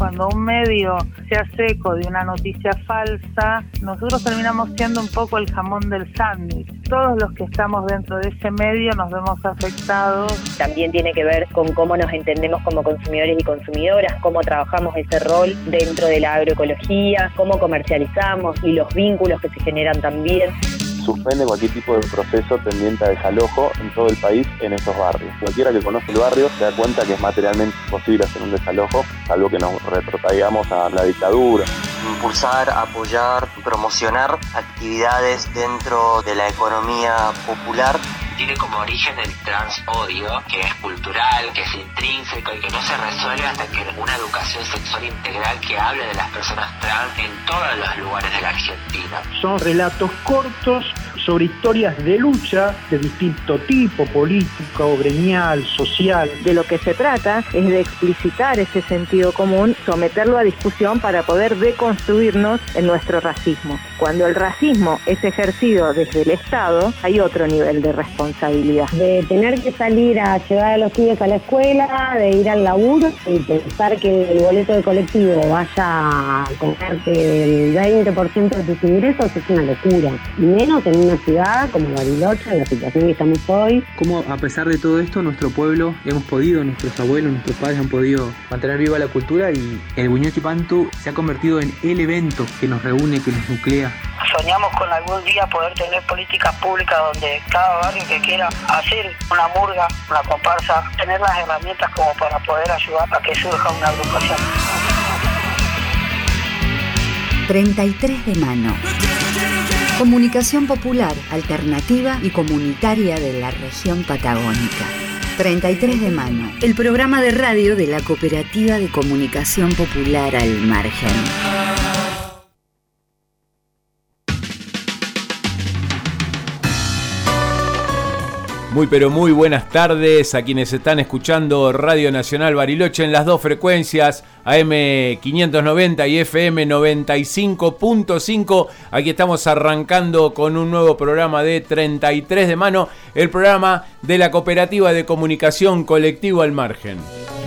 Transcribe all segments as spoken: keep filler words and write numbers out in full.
Cuando un medio se hace eco de una noticia falsa, nosotros terminamos siendo un poco el jamón del sándwich. Todos los que estamos dentro de ese medio nos vemos afectados. También tiene que ver con cómo nos entendemos como consumidores y consumidoras, cómo trabajamos ese rol dentro de la agroecología, cómo comercializamos y los vínculos que se generan también. Suspende cualquier tipo de proceso tendiente a desalojo en todo el país en esos barrios. Cualquiera que conoce el barrio se da cuenta que es materialmente imposible hacer un desalojo, salvo que nos retrotraigamos a la dictadura. Impulsar, apoyar, promocionar actividades dentro de la economía popular. Tiene como origen el transodio, que es cultural, que es intrínseco y que no se resuelve hasta que una educación sexual integral que hable de las personas trans en todos los lugares de la Argentina. Son relatos cortos sobre historias de lucha de distinto tipo, político, gremial, social. De lo que se trata es de explicitar ese sentido común, someterlo a discusión para poder deconstruirnos en nuestro racismo. Cuando el racismo es ejercido desde el Estado, hay otro nivel de responsabilidad. De tener que salir a llevar a los pibes a la escuela, de ir al laburo y pensar que el boleto de colectivo vaya a comerte el veinte por ciento de tus ingresos es una locura. Y menos en una ciudad como Bariloche, en la situación que estamos hoy. Como a pesar de todo esto, nuestro pueblo hemos podido, nuestros abuelos, nuestros padres han podido mantener viva la cultura y el Buñuel Chipantu se ha convertido en el evento que nos reúne, que nos nuclea. Soñamos con algún día poder tener políticas públicas donde cada barrio que quiera hacer una murga, una comparsa, tener las herramientas como para poder ayudar a que surja una agrupación. treinta y tres de mano. Comunicación popular, alternativa y comunitaria de la región patagónica. treinta y tres de mano, el programa de radio de la Cooperativa de Comunicación Popular Al Margen. Muy pero muy buenas tardes a quienes están escuchando Radio Nacional Bariloche en las dos frecuencias, A M quinientos noventa y F M noventa y cinco punto cinco. Aquí estamos arrancando con un nuevo programa de treinta y tres de mano, el programa de la Cooperativa de Comunicación Colectivo Al Margen.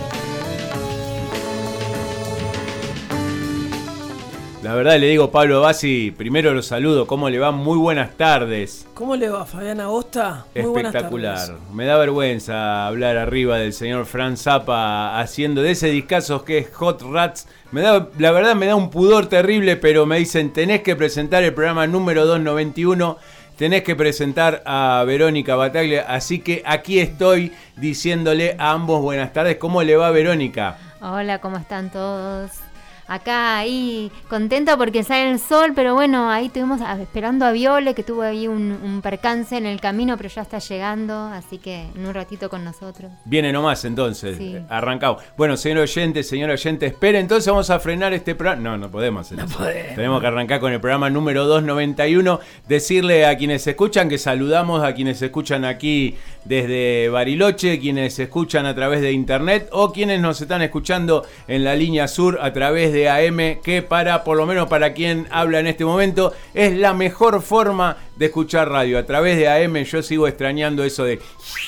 La verdad le digo, Pablo Bassi, primero lo saludo, ¿cómo le va? Muy buenas tardes. ¿Cómo le va, Fabián Agosta? Muy espectacular. Buenas tardes. Me da vergüenza hablar arriba del señor Franz Zappa haciendo de ese discazo que es Hot Rats. Me da, la verdad me da un pudor terrible, pero me dicen, tenés que presentar el programa número doscientos noventa y uno, tenés que presentar a Verónica Bataglia, así que aquí estoy diciéndole a ambos buenas tardes. ¿Cómo le va, Verónica? Hola, ¿cómo están todos? Acá, ahí, contenta porque sale el sol, pero bueno, ahí estuvimos esperando a Viole, que tuvo ahí un, un percance en el camino, pero ya está llegando, así que en un ratito con nosotros. Viene nomás entonces, sí. Arrancamos. Bueno, señor oyente, señor oyente, espere, entonces vamos a frenar este programa. No, no podemos hacer no eso. Podemos. Tenemos que arrancar con el programa número doscientos noventa y uno. Decirle a quienes escuchan que saludamos a quienes escuchan aquí desde Bariloche, quienes escuchan a través de internet o quienes nos están escuchando en la línea sur a través de de A M, que para, por lo menos para quien habla en este momento, es la mejor forma de escuchar radio. A través de A M yo sigo extrañando eso de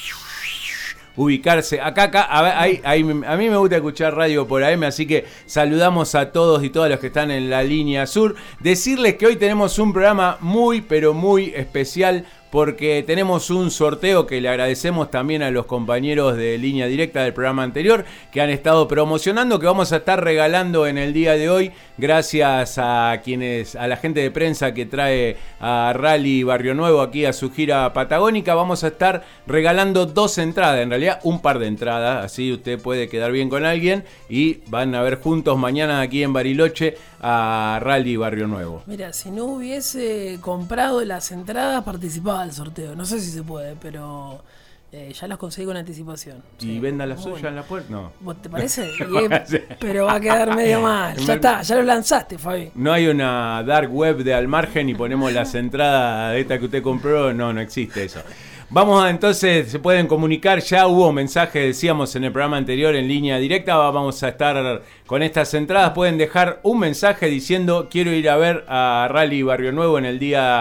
ubicarse. Acá, acá, a, ahí, ahí, a mí me gusta escuchar radio por A M, así que saludamos a todos y todas los que están en la línea sur. Decirles que hoy tenemos un programa muy, pero muy especial, porque tenemos un sorteo que le agradecemos también a los compañeros de Línea Directa del programa anterior que han estado promocionando, que vamos a estar regalando en el día de hoy gracias a quienes, a la gente de prensa que trae a Rally Barrio Nuevo aquí a su gira patagónica. Vamos a estar regalando dos entradas, en realidad un par de entradas, así usted puede quedar bien con alguien y van a ver juntos mañana aquí en Bariloche a Rally Barrio Nuevo. Mira, si no hubiese comprado las entradas participaba del sorteo, no sé si se puede, pero eh, ya las conseguí con anticipación. ¿Y sí, venda la suya bueno. en la puerta? No. ¿Vos te parece? Y, pero va a quedar medio mal. Ya está, ya lo lanzaste, Fabi. No hay una dark web de Al Margen y ponemos las entradas de esta que usted compró. No, no existe eso. Vamos a, entonces, se pueden comunicar, ya hubo mensajes, decíamos en el programa anterior en línea directa, vamos a estar con estas entradas, pueden dejar un mensaje diciendo quiero ir a ver a Rally Barrio Nuevo en el día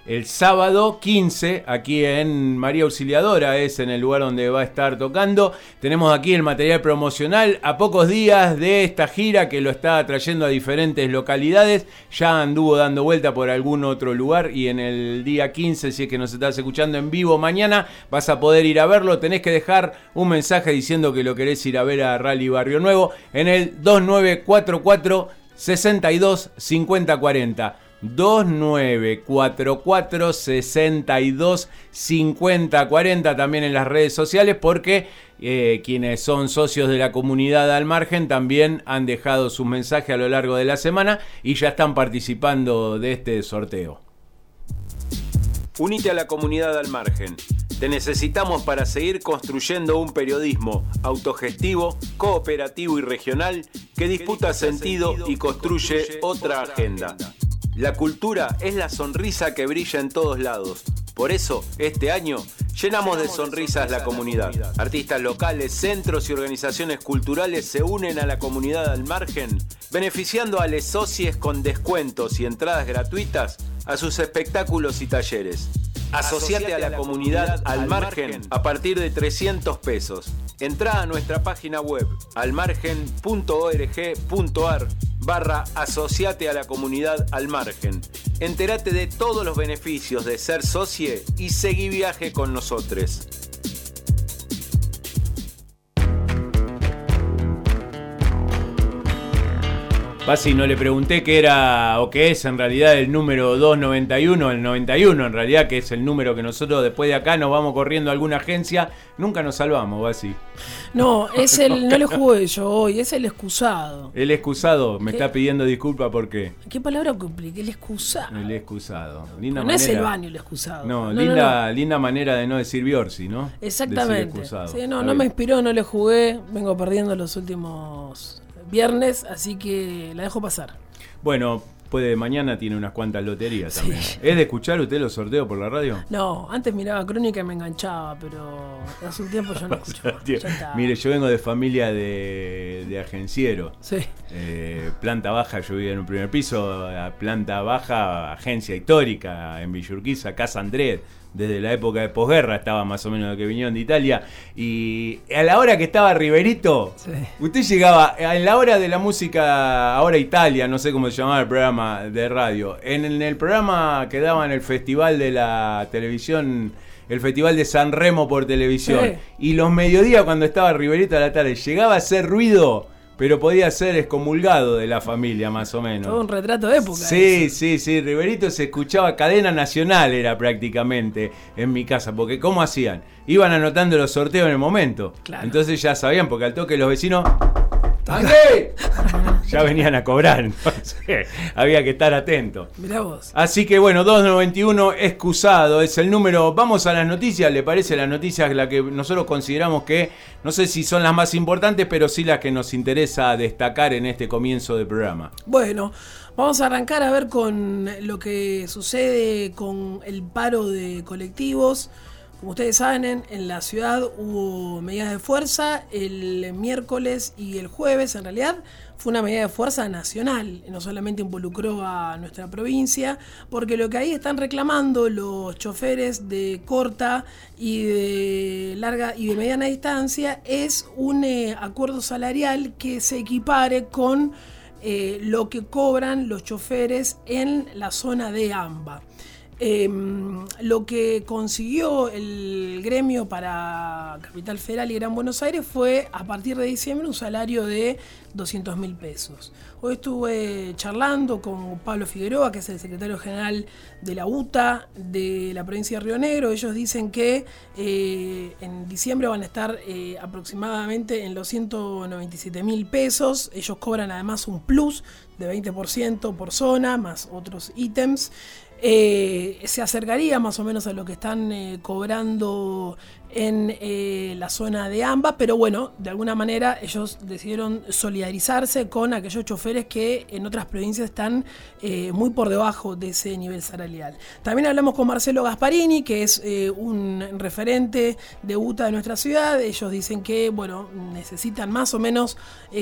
el sábado quince, aquí en María Auxiliadora, es en el lugar donde va a estar tocando. Tenemos aquí el material promocional a pocos días de esta gira que lo está trayendo a diferentes localidades. Ya anduvo dando vuelta por algún otro lugar y en el día quince, si es que nos estás escuchando en vivo mañana, vas a poder ir a verlo. Tenés que dejar un mensaje diciendo que lo querés ir a ver a Rally Barrio Nuevo en el dos nueve cuatro cuatro, seis dos cinco cero cuatro cero. dos nueve cuatro cuatro, seis dos cinco cero cuatro cero, también en las redes sociales, porque eh, quienes son socios de la comunidad Al Margen también han dejado sus mensajes a lo largo de la semana y ya están participando de este sorteo. Unite a la comunidad Al Margen. Te necesitamos para seguir construyendo un periodismo autogestivo, cooperativo y regional que disputa sentido y construye otra agenda. La cultura es la sonrisa que brilla en todos lados. Por eso, este año, llenamos de sonrisas la comunidad. Artistas locales, centros y organizaciones culturales se unen a la comunidad Al Margen, beneficiando a les socies con descuentos y entradas gratuitas a sus espectáculos y talleres. Asociate a la comunidad Al Margen a partir de trescientos pesos. Entrá a nuestra página web almargen punto org punto ar barra asociate a la comunidad Al Margen. Entérate de todos los beneficios de ser socie y seguí viaje con nosotros. Basi, no le pregunté qué era o qué es en realidad el número doscientos noventa y uno, el noventa y uno en realidad, que es el número que nosotros después de acá nos vamos corriendo a alguna agencia. Nunca nos salvamos, Basi. No, es el, no le jugué yo hoy, es el excusado. El excusado, me ¿Qué? Está pidiendo disculpas porque... ¿Qué palabra compliqué? El excusado. El excusado. Linda no manera... es el baño el excusado. No, no linda, no, no. linda manera de no decir Biorsi, ¿no? Exactamente. Sí, no, no bien. me inspiró, no le jugué. Vengo perdiendo los últimos viernes, así que la dejo pasar. Bueno, puede, mañana tiene unas cuantas loterías sí. también. ¿Es de escuchar usted los sorteos por la radio? No, antes miraba Crónica y me enganchaba, pero hace un tiempo yo no escucho. Mire, yo vengo de familia de, de agenciero. Sí. Eh, planta baja, yo vivía en un primer piso, planta baja, agencia histórica en Villurquiza, Casa Andrés. Desde la época de posguerra estaba más o menos lo que vinieron de Italia. Y a la hora que estaba Riverito, sí. usted llegaba, en la hora de la música, ahora Italia, no sé cómo se llamaba el programa de radio. En, en el programa que daban el festival de la televisión, el festival de San Remo por televisión. Sí. Y los mediodías cuando estaba Riverito a la tarde, llegaba a hacer ruido. Pero podía ser excomulgado de la familia, más o menos. Todo un retrato de época. Sí, eso. sí, sí. Riverito se escuchaba, cadena nacional era prácticamente en mi casa. Porque ¿cómo hacían? Iban anotando los sorteos en el momento. Claro. Entonces ya sabían, porque al toque los vecinos... ¡Tanque! Ya venían a cobrar, entonces había que estar atento. Mirá vos. Así que bueno, doscientos noventa y uno excusado es el número. Vamos a las noticias, ¿le parece? Las noticias la que nosotros consideramos que, no sé si son las más importantes, pero sí las que nos interesa destacar en este comienzo del programa. Bueno, vamos a arrancar a ver con lo que sucede con el paro de colectivos. Como ustedes saben, en la ciudad hubo medidas de fuerza el miércoles y el jueves. En realidad fue una medida de fuerza nacional, no solamente involucró a nuestra provincia, porque lo que ahí están reclamando los choferes de corta y de larga y de mediana distancia es un eh, acuerdo salarial que se equipare con eh, lo que cobran los choferes en la zona de AMBA. Eh, lo que consiguió el gremio para Capital Federal y Gran Buenos Aires fue a partir de diciembre un salario de doscientos mil pesos. Hoy estuve charlando con Pablo Figueroa, que es el secretario general de la U T A de la provincia de Río Negro. Ellos dicen que eh, en diciembre van a estar eh, aproximadamente en los ciento noventa y siete mil pesos. Ellos cobran además un plus de veinte por ciento por zona, más otros ítems. Eh, se acercaría más o menos a lo que están eh, cobrando en eh, la zona de AMBA, pero bueno, de alguna manera ellos decidieron solidarizarse con aquellos choferes que en otras provincias están eh, muy por debajo de ese nivel salarial. También hablamos con Marcelo Gasparini, que es eh, un referente de U T A de nuestra ciudad. Ellos dicen que, bueno, necesitan más o menos,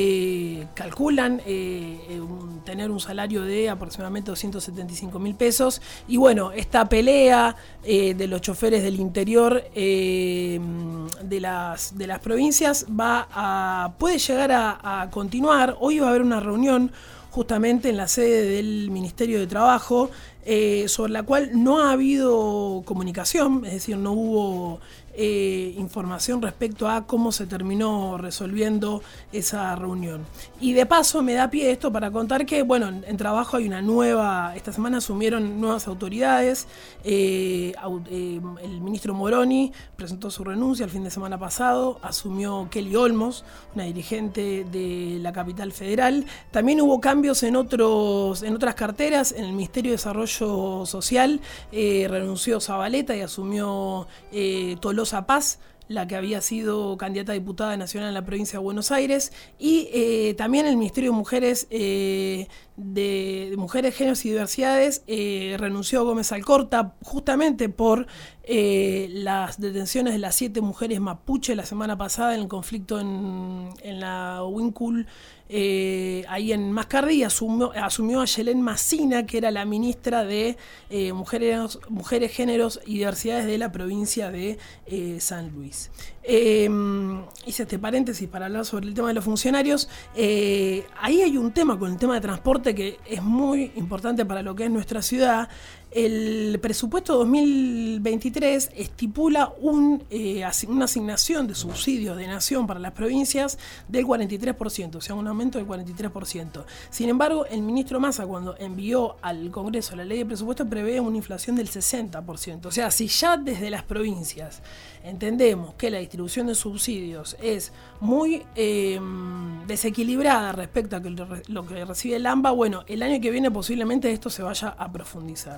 eh, calculan eh, un, tener un salario de aproximadamente doscientos setenta y cinco mil pesos. Y bueno, esta pelea eh, de los choferes del interior eh, de, las, de las provincias va a, puede llegar a, a continuar. Hoy va a haber una reunión justamente en la sede del Ministerio de Trabajo, eh, sobre la cual no ha habido comunicación, es decir, no hubo eh, información respecto a cómo se terminó resolviendo esa reunión. Y de paso me da pie esto para contar que, bueno, en, en trabajo hay una nueva, esta semana asumieron nuevas autoridades, eh, eh, el ministro Moroni presentó su renuncia el fin de semana pasado, asumió Kelly Olmos, una dirigente de la capital federal. También hubo cambios en, otros, en otras carteras, en el Ministerio de Desarrollo Social eh, renunció Zabaleta y asumió eh, Tolosa Paz, la que había sido candidata a diputada nacional en la provincia de Buenos Aires, y eh, también el Ministerio de Mujeres, eh, de, de Mujeres, Géneros y Diversidades eh, renunció Gómez Alcorta justamente por eh, las detenciones de las siete mujeres mapuche la semana pasada en el conflicto en, en la Huíncul, eh, ahí en Mascardi, y asumió, asumió a Yelén Macina, que era la ministra de eh, Mujeres, Mujeres, Géneros y Diversidades de la provincia de eh, San Luis. Eh, hice este paréntesis para hablar sobre el tema de los funcionarios. Eh, ahí hay un tema con el tema de transporte que es muy importante para lo que es nuestra ciudad. El presupuesto dos mil veintitrés estipula un, eh, una asignación de subsidios de nación para las provincias del cuarenta y tres por ciento, o sea, un aumento del cuarenta y tres por ciento. Sin embargo, el ministro Massa, cuando envió al Congreso la ley de presupuesto, prevé una inflación del sesenta por ciento. O sea, si ya desde las provincias entendemos que la distribución de subsidios es muy eh, desequilibrada respecto a lo que recibe el AMBA, bueno, el año que viene posiblemente esto se vaya a profundizar.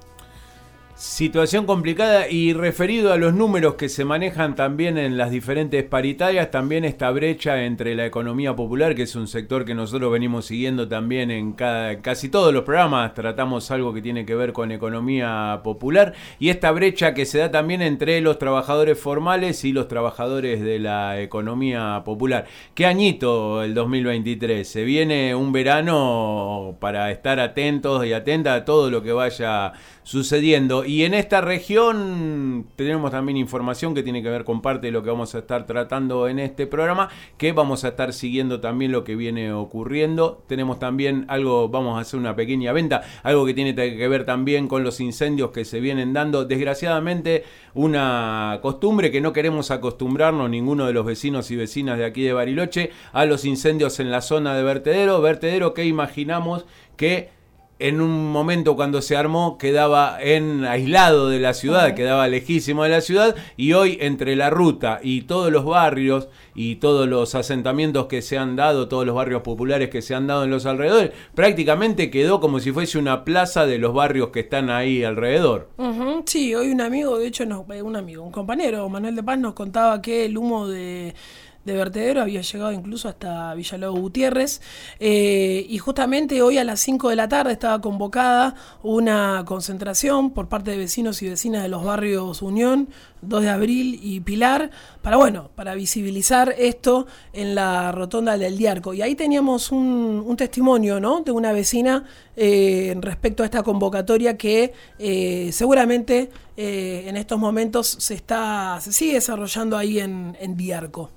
Situación complicada, y referido a los números que se manejan también en las diferentes paritarias, también esta brecha entre la economía popular, que es un sector que nosotros venimos siguiendo también en cada, casi todos los programas, tratamos algo que tiene que ver con economía popular, y esta brecha que se da también entre los trabajadores formales y los trabajadores de la economía popular. ¿Qué añito el dos mil veintitrés? Se viene un verano para estar atentos y atentas a todo lo que vaya sucediendo, y en esta región tenemos también información que tiene que ver con parte de lo que vamos a estar tratando en este programa, que vamos a estar siguiendo también lo que viene ocurriendo. Tenemos también algo, vamos a hacer una pequeña venta, algo que tiene que ver también con los incendios que se vienen dando, desgraciadamente una costumbre que no queremos acostumbrarnos ninguno de los vecinos y vecinas de aquí de Bariloche, a los incendios en la zona de vertedero, vertedero que imaginamos que en un momento cuando se armó quedaba en aislado de la ciudad, quedaba lejísimo de la ciudad, y hoy entre la ruta y todos los barrios y todos los asentamientos que se han dado, todos los barrios populares que se han dado en los alrededores, prácticamente quedó como si fuese una plaza de los barrios que están ahí alrededor. Uh-huh. Sí, hoy un amigo, de hecho, no, un amigo, un compañero, Manuel de Paz, nos contaba que el humo de... de vertedero había llegado incluso hasta Villalobos Gutiérrez, eh, y justamente hoy a las cinco de la tarde estaba convocada una concentración por parte de vecinos y vecinas de los barrios Unión, dos de abril y Pilar, para bueno, para visibilizar esto en la rotonda del Diarco. Y ahí teníamos un, un testimonio, ¿no?, de una vecina eh, respecto a esta convocatoria que eh, seguramente eh, en estos momentos se está se sigue desarrollando ahí en, en Diarco.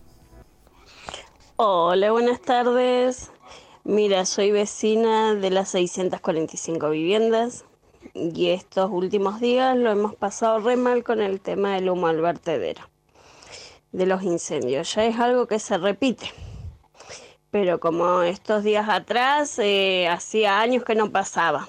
Hola, buenas tardes. Mira, soy vecina de las seiscientas cuarenta y cinco viviendas y estos últimos días lo hemos pasado re mal con el tema del humo al vertedero, de los incendios. Ya es algo que se repite, pero como estos días atrás, eh, hacía años que no pasaba.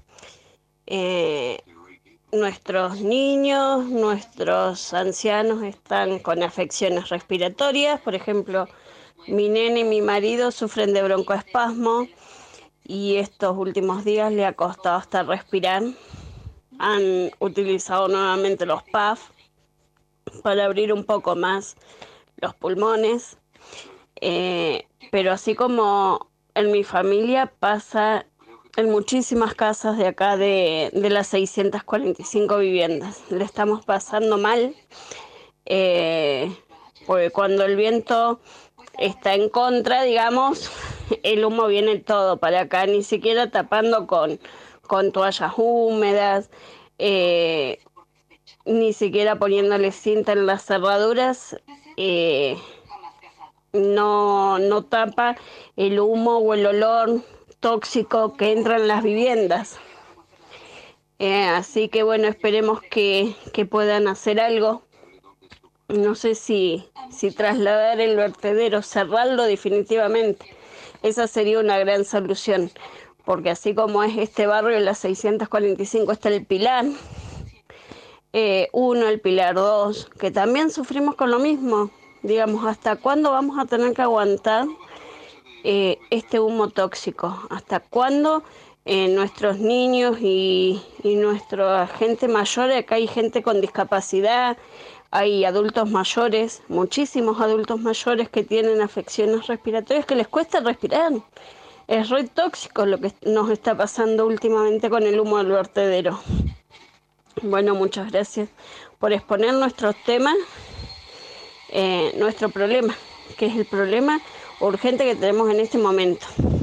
Eh, nuestros niños, nuestros ancianos están con afecciones respiratorias, por ejemplo, mi nene y mi marido sufren de broncoespasmo y estos últimos días le ha costado hasta respirar. Han utilizado nuevamente los P A F para abrir un poco más los pulmones. Eh, pero así como en mi familia pasa en muchísimas casas de acá de, de las seiscientas cuarenta y cinco viviendas. Le estamos pasando mal, eh, porque cuando el viento está en contra, digamos, el humo viene todo para acá, ni siquiera tapando con, con toallas húmedas, eh, ni siquiera poniéndole cinta en las cerraduras, eh, no, no tapa el humo o el olor tóxico que entra en las viviendas. Eh, así que bueno, esperemos que, que puedan hacer algo. No sé si, si trasladar el vertedero, cerrarlo definitivamente. Esa sería una gran solución, porque así como es este barrio, en las seiscientas cuarenta y cinco está el Pilar eh, uno, el Pilar dos, que también sufrimos con lo mismo. Digamos, ¿hasta cuándo vamos a tener que aguantar eh, este humo tóxico? ¿Hasta cuándo eh, nuestros niños y, y nuestra gente mayor, acá hay gente con discapacidad, hay adultos mayores, muchísimos adultos mayores que tienen afecciones respiratorias que les cuesta respirar? Es re tóxico lo que nos está pasando últimamente con el humo del vertedero. Bueno, muchas gracias por exponer nuestros temas, eh, nuestro problema, que es el problema urgente que tenemos en este momento.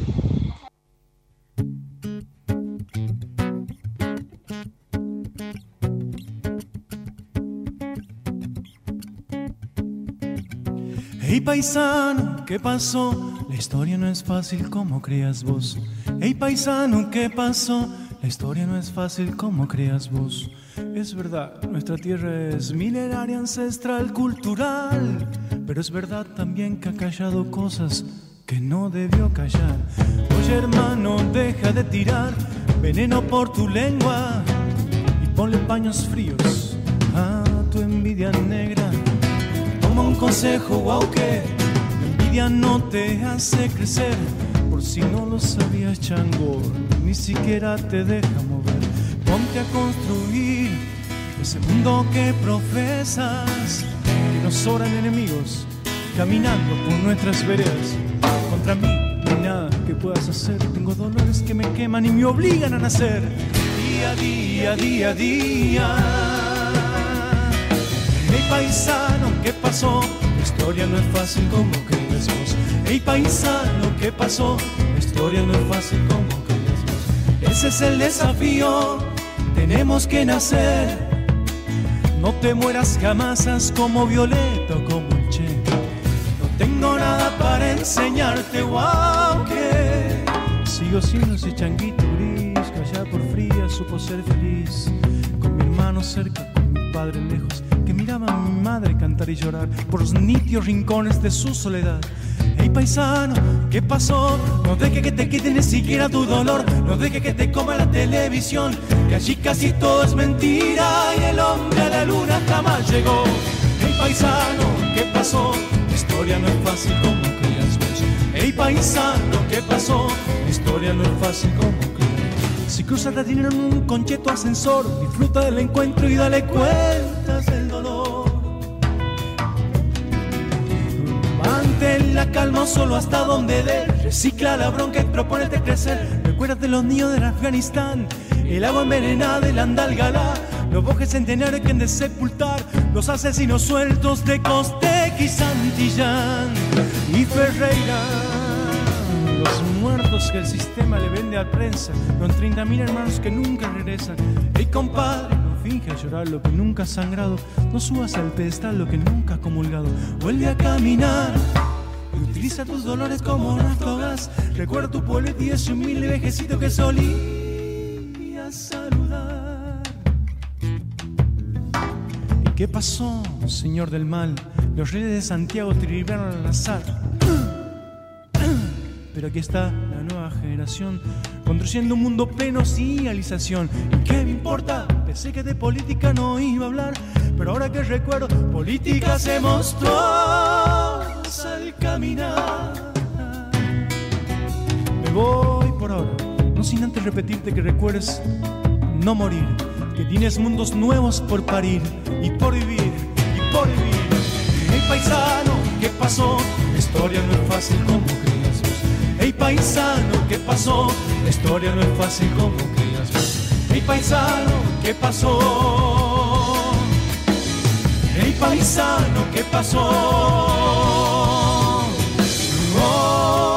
Hey paisano, ¿qué pasó? La historia no es fácil como creas vos. Hey paisano, ¿qué pasó? La historia no es fácil como creas vos. Es verdad, nuestra tierra es milenaria, ancestral, cultural, pero es verdad también que ha callado cosas que no debió callar. Oye hermano, deja de tirar veneno por tu lengua y ponle paños fríos a tu envidia negra. Toma un consejo, wow, que la envidia no te hace crecer. Por si no lo sabías, chango, ni siquiera te deja mover. Ponte a construir ese mundo que profesas, que nos sobran enemigos caminando por nuestras veredas. Contra mí no hay nada que puedas hacer. Tengo dolores que me queman y me obligan a nacer. Día a día, día a día. Hey paisano, ¿qué pasó? La historia no es fácil como crees vos. Hey paisano, ¿qué pasó? La historia no es fácil como crees vos. Ese es el desafío, tenemos que nacer. No te mueras jamás, haz como Violeta o como el Che. No tengo nada para enseñarte, wow, que sigo siendo ese changuito gris que allá por fría supo ser feliz. Con mi hermano cerca, con mi padre lejos, que miraba a mi madre cantar y llorar por los nítidos rincones de su soledad. Hey paisano, ¿qué pasó? No deje que te quite ni siquiera tu dolor. No deje que te coma la televisión, que allí casi todo es mentira y el hombre a la luna jamás llegó. Hey paisano, ¿qué pasó? La historia no es fácil como creas vos. Hey paisano, ¿qué pasó? La historia no es fácil como creas. Si cruzas la dinero en un concheto ascensor, disfruta del encuentro y dale cuentas del dolor. Mantén la calma solo hasta donde dé. Recicla la bronca y propónete crecer. Recuérdate los niños del Afganistán, el agua envenenada del Andalgalá, los bosques centenarios que han de sepultar, los asesinos sueltos de Costec y Santillán y Ferreira, los muertos que el sistema le vende a prensa, con treinta mil hermanos que nunca regresan. Ey compadre, no finge llorar lo que nunca ha sangrado, no subas al pedestal lo que nunca ha comulgado. Vuelve a caminar y utiliza tus dolores como naftogás. Recuerda tu pueblito y ese humilde vejecito que solía saludar. ¿Y qué pasó, señor del mal? Los reyes de Santiago te libraron al azar. Pero aquí está la nueva generación construyendo un mundo pleno sin idealización. ¿Y qué me importa? Pensé que de política no iba a hablar, pero ahora que recuerdo, política se mostró al caminar. Me voy por ahora, no sin antes repetirte que recuerdes no morir, que tienes mundos nuevos por parir y por vivir y por vivir. Hey paisano, ¿qué pasó? La historia no es fácil como creías vos. Hey paisano, ¿qué pasó? La historia no es fácil como creías vos. Hey paisano, ¿qué pasó? Hey paisano, ¿qué pasó? Oh.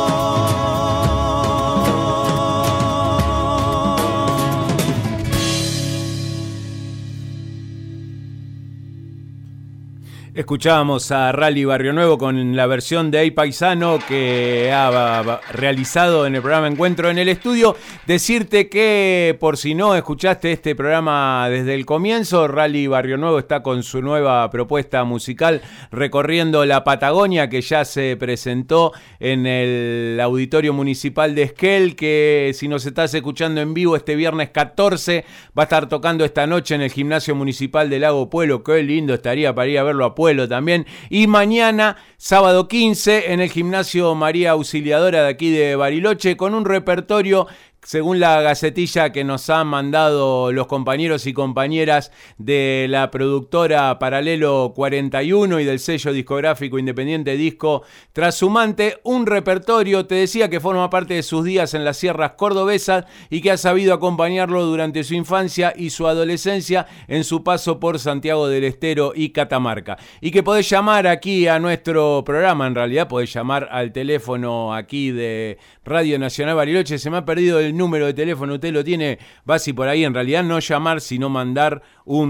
Escuchábamos a Rally Barrio Nuevo con la versión de Hey Paisano que ha realizado en el programa Encuentro en el Estudio. Decirte que, por si no escuchaste este programa desde el comienzo, Rally Barrio Nuevo está con su nueva propuesta musical recorriendo la Patagonia, que ya se presentó en el Auditorio Municipal de Esquel, que si nos estás escuchando en vivo este viernes catorce va a estar tocando esta noche en el Gimnasio Municipal de Lago Puelo. Qué lindo estaría para ir a verlo a Puelo también. Y mañana, sábado quince, en el Gimnasio María Auxiliadora de aquí de Bariloche, con un repertorio, según la gacetilla que nos han mandado los compañeros y compañeras de la productora Paralelo cuarenta y uno y del sello discográfico independiente Disco Trashumante, un repertorio, te decía, que forma parte de sus días en las sierras cordobesas y que ha sabido acompañarlo durante su infancia y su adolescencia en su paso por Santiago del Estero y Catamarca. Y que podés llamar aquí a nuestro programa, en realidad podés llamar al teléfono aquí de Radio Nacional Bariloche. Se me ha perdido el número de teléfono, usted lo tiene, Basi, por ahí. En realidad no llamar, sino mandar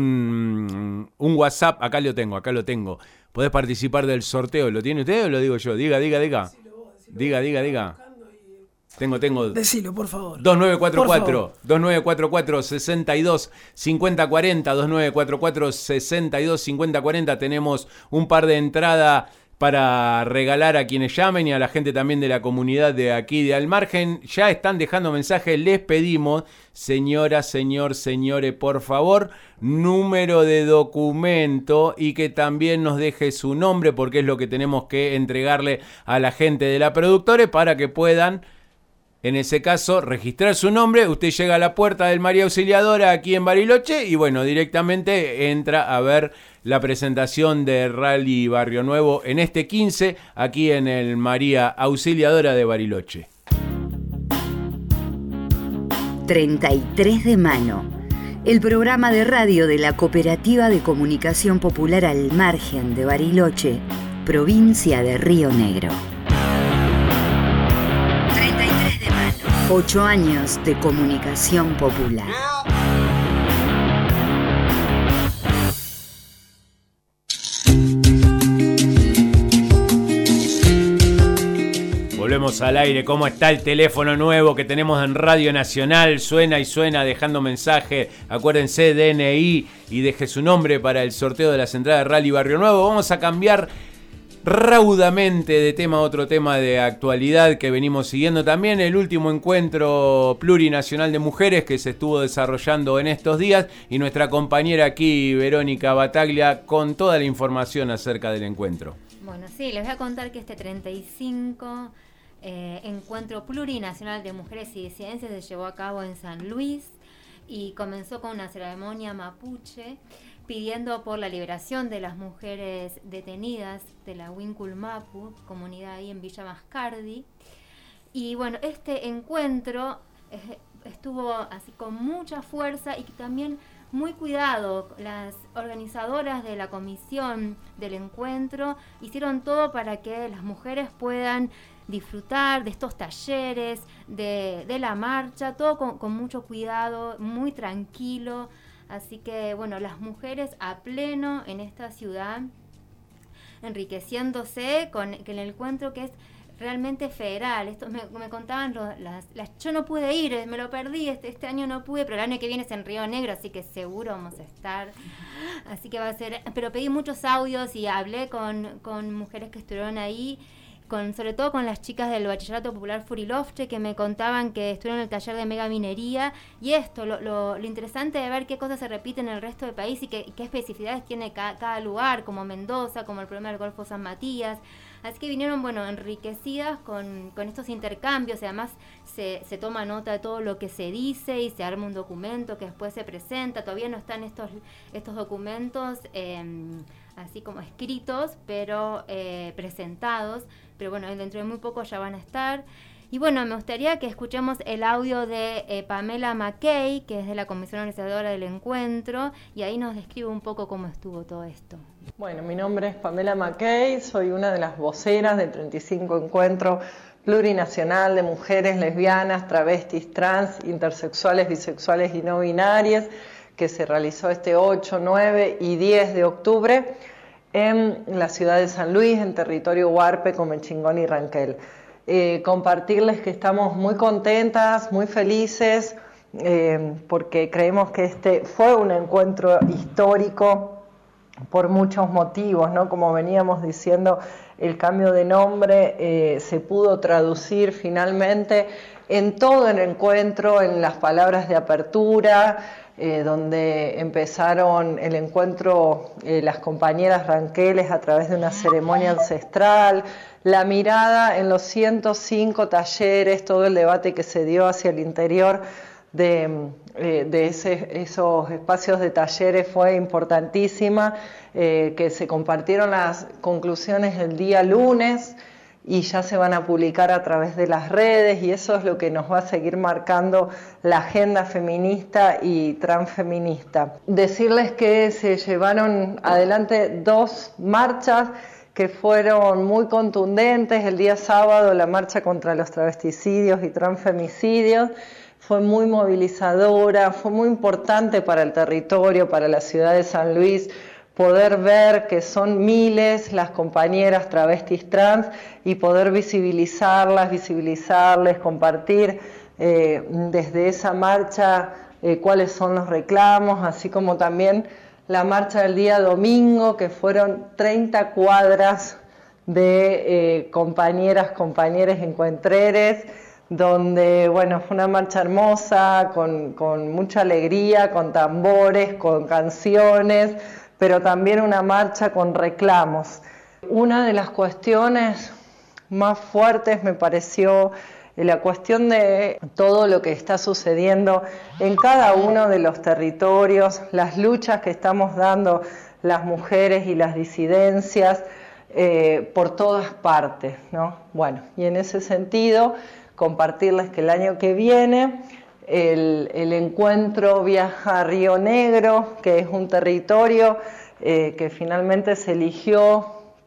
un, un WhatsApp. Acá lo tengo, acá lo tengo. Podés participar del sorteo. ¿Lo tiene usted o lo digo yo? Diga, diga, diga. Diga, diga, diga. Tengo, tengo. Decilo, por favor. dos nueve cuatro cuatro, dos nueve cuatro cuatro, seis dos cinco cero cuatro cero, dos nueve cuatro cuatro, seis dos cinco cero cuatro cero. Tenemos un par de entradas para regalar a quienes llamen y a la gente también de la comunidad de aquí de Al Margen. Ya están dejando mensajes, les pedimos, señora, señor, señores, por favor, número de documento y que también nos deje su nombre, porque es lo que tenemos que entregarle a la gente de la productora para que puedan, en ese caso, registrar su nombre. Usted llega a la puerta del María Auxiliadora aquí en Bariloche y bueno, directamente entra a ver la presentación de Rally Barrio Nuevo en este quince aquí en el María Auxiliadora de Bariloche. treinta y tres de mano, el programa de radio de la Cooperativa de Comunicación Popular Al Margen de Bariloche, provincia de Río Negro. treinta y tres de mano. Ocho años de comunicación popular. Volvemos al aire. ¿Cómo está el teléfono nuevo que tenemos en Radio Nacional? Suena y suena dejando mensaje. Acuérdense, D N I, y deje su nombre para el sorteo de las entradas de Rally Barrio Nuevo. Vamos a cambiar raudamente de tema a otro tema de actualidad que venimos siguiendo también. El último encuentro plurinacional de mujeres que se estuvo desarrollando en estos días y nuestra compañera aquí, Verónica Bataglia, con toda la información acerca del encuentro. Bueno, sí, les voy a contar que este treinta y cinco eh, encuentro plurinacional de mujeres y disidencias se llevó a cabo en San Luis y comenzó con una ceremonia mapuche pidiendo por la liberación de las mujeres detenidas de la Wincul Mapu, comunidad ahí en Villa Mascardi. Y bueno, este encuentro eh, estuvo así con mucha fuerza y también muy cuidado. Las organizadoras de la comisión del encuentro hicieron todo para que las mujeres puedan disfrutar de estos talleres, de, de la marcha, todo con, con mucho cuidado, muy tranquilo. Así que, bueno, las mujeres a pleno en esta ciudad, enriqueciéndose con, con el encuentro que es realmente federal. Esto me, me contaban los, las, las... Yo no pude ir, me lo perdí, este, este año no pude, pero el año que viene es en Río Negro, así que seguro vamos a estar. Así que va a ser... Pero pedí muchos audios y hablé con, con mujeres que estuvieron ahí, con, sobre todo con las chicas del Bachillerato Popular Furilofche, que me contaban que estuvieron en el taller de mega minería. Y esto, lo, lo, lo interesante de ver qué cosas se repiten en el resto del país y qué, qué especificidades tiene ca, cada lugar, como Mendoza, como el problema del Golfo San Matías. Así que vinieron, bueno, enriquecidas con, con estos intercambios, y además se, se toma nota de todo lo que se dice y se arma un documento que después se presenta. Todavía no están estos, estos documentos eh, así como escritos, pero eh, presentados, pero bueno, dentro de muy poco ya van a estar. Y bueno, me gustaría que escuchemos el audio de eh, Pamela McKay, que es de la comisión organizadora del encuentro, y ahí nos describe un poco cómo estuvo todo esto. Bueno, mi nombre es Pamela McKay, soy una de las voceras del treinta y cinco Encuentro Plurinacional de Mujeres Lesbianas, Travestis, Trans, Intersexuales, Bisexuales y No Binarias, que se realizó este ocho, nueve y diez de octubre en la ciudad de San Luis, en territorio Huarpe, Comechingón y Ranquel. Eh, compartirles que estamos muy contentas, muy felices, eh, porque creemos que este fue un encuentro histórico por muchos motivos, ¿no? Como veníamos diciendo, el cambio de nombre eh, se pudo traducir finalmente en todo el encuentro, en las palabras de apertura, eh, donde empezaron el encuentro eh, las compañeras ranqueles a través de una ceremonia ancestral, la mirada en los ciento cinco talleres, todo el debate que se dio hacia el interior de, eh, de ese, esos espacios de talleres fue importantísima, eh, que se compartieron las conclusiones el día lunes y ya se van a publicar a través de las redes, y eso es lo que nos va a seguir marcando la agenda feminista y transfeminista. Decirles que se llevaron adelante dos marchas que fueron muy contundentes. El día sábado la marcha contra los travesticidios y transfemicidios fue muy movilizadora, fue muy importante para el territorio, para la ciudad de San Luis, poder ver que son miles las compañeras travestis trans y poder visibilizarlas, visibilizarles, compartir eh, desde esa marcha eh, cuáles son los reclamos, así como también la marcha del día domingo, que fueron treinta cuadras de eh, compañeras, compañeros encuentreres, donde, bueno, fue una marcha hermosa, con, con mucha alegría, con tambores, con canciones, pero también una marcha con reclamos. Una de las cuestiones más fuertes me pareció la cuestión de todo lo que está sucediendo en cada uno de los territorios, las luchas que estamos dando las mujeres y las disidencias eh, por todas partes, ¿no? Bueno, y en ese sentido, compartirles que el año que viene el, el encuentro viaja a Río Negro, que es un territorio eh, que finalmente se eligió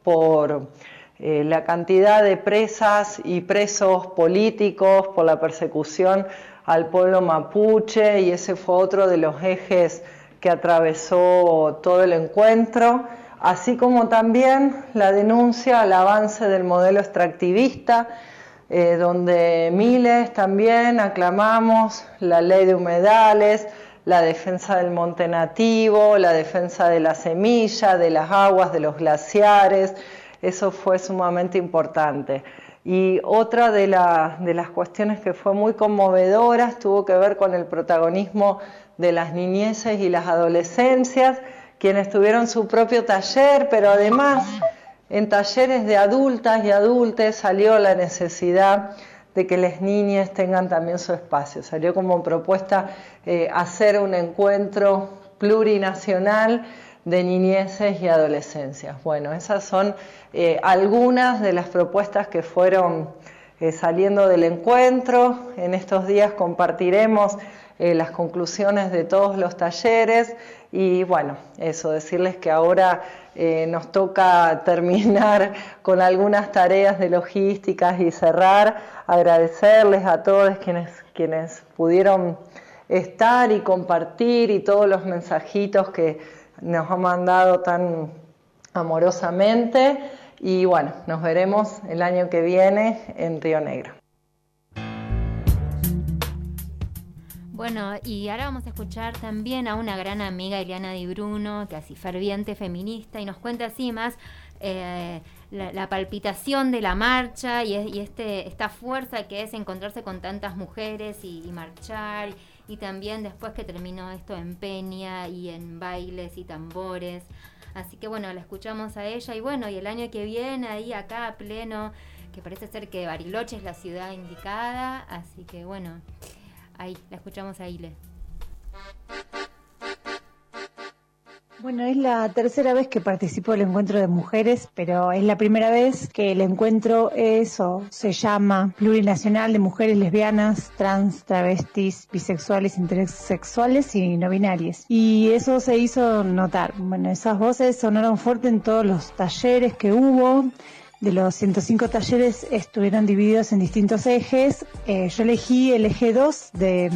por Eh, la cantidad de presas y presos políticos por la persecución al pueblo mapuche, y ese fue otro de los ejes que atravesó todo el encuentro, así como también la denuncia al avance del modelo extractivista, eh, donde miles también aclamamos la ley de humedales, la defensa del monte nativo, la defensa de la semilla, de las aguas, de los glaciares. Eso fue sumamente importante. Y otra de, la, de las cuestiones que fue muy conmovedora tuvo que ver con el protagonismo de las niñeces y las adolescencias, quienes tuvieron su propio taller, pero además en talleres de adultas y adultos salió la necesidad de que las niñas tengan también su espacio. Salió como propuesta eh, hacer un encuentro plurinacional de niñeces y adolescencias. Bueno, esas son eh, algunas de las propuestas que fueron eh, saliendo del encuentro. En estos días compartiremos eh, las conclusiones de todos los talleres y bueno, eso, decirles que ahora eh, nos toca terminar con algunas tareas de logísticas y cerrar. Agradecerles a todos quienes, quienes pudieron estar y compartir, y todos los mensajitos que nos ha mandado tan amorosamente, y bueno, nos veremos el año que viene en Río Negro. Bueno, y ahora vamos a escuchar también a una gran amiga, Ileana Di Bruno, que así ferviente feminista, y nos cuenta así más eh, la, la palpitación de la marcha y, y este esta fuerza que es encontrarse con tantas mujeres y, y marchar. Y también después que terminó esto en peña y en bailes y tambores. Así que bueno, la escuchamos a ella y bueno, y el año que viene ahí acá a pleno, que parece ser que Bariloche es la ciudad indicada, así que bueno, ahí la escuchamos a Ile. Bueno, es la tercera vez que participo del encuentro de mujeres, pero es la primera vez que el encuentro es o se llama Plurinacional de Mujeres Lesbianas, Trans, Travestis, Bisexuales, Intersexuales y No Binarias. Y eso se hizo notar. Bueno, esas voces sonaron fuerte en todos los talleres que hubo. De los ciento cinco talleres estuvieron divididos en distintos ejes. Eh, yo elegí el eje dos de...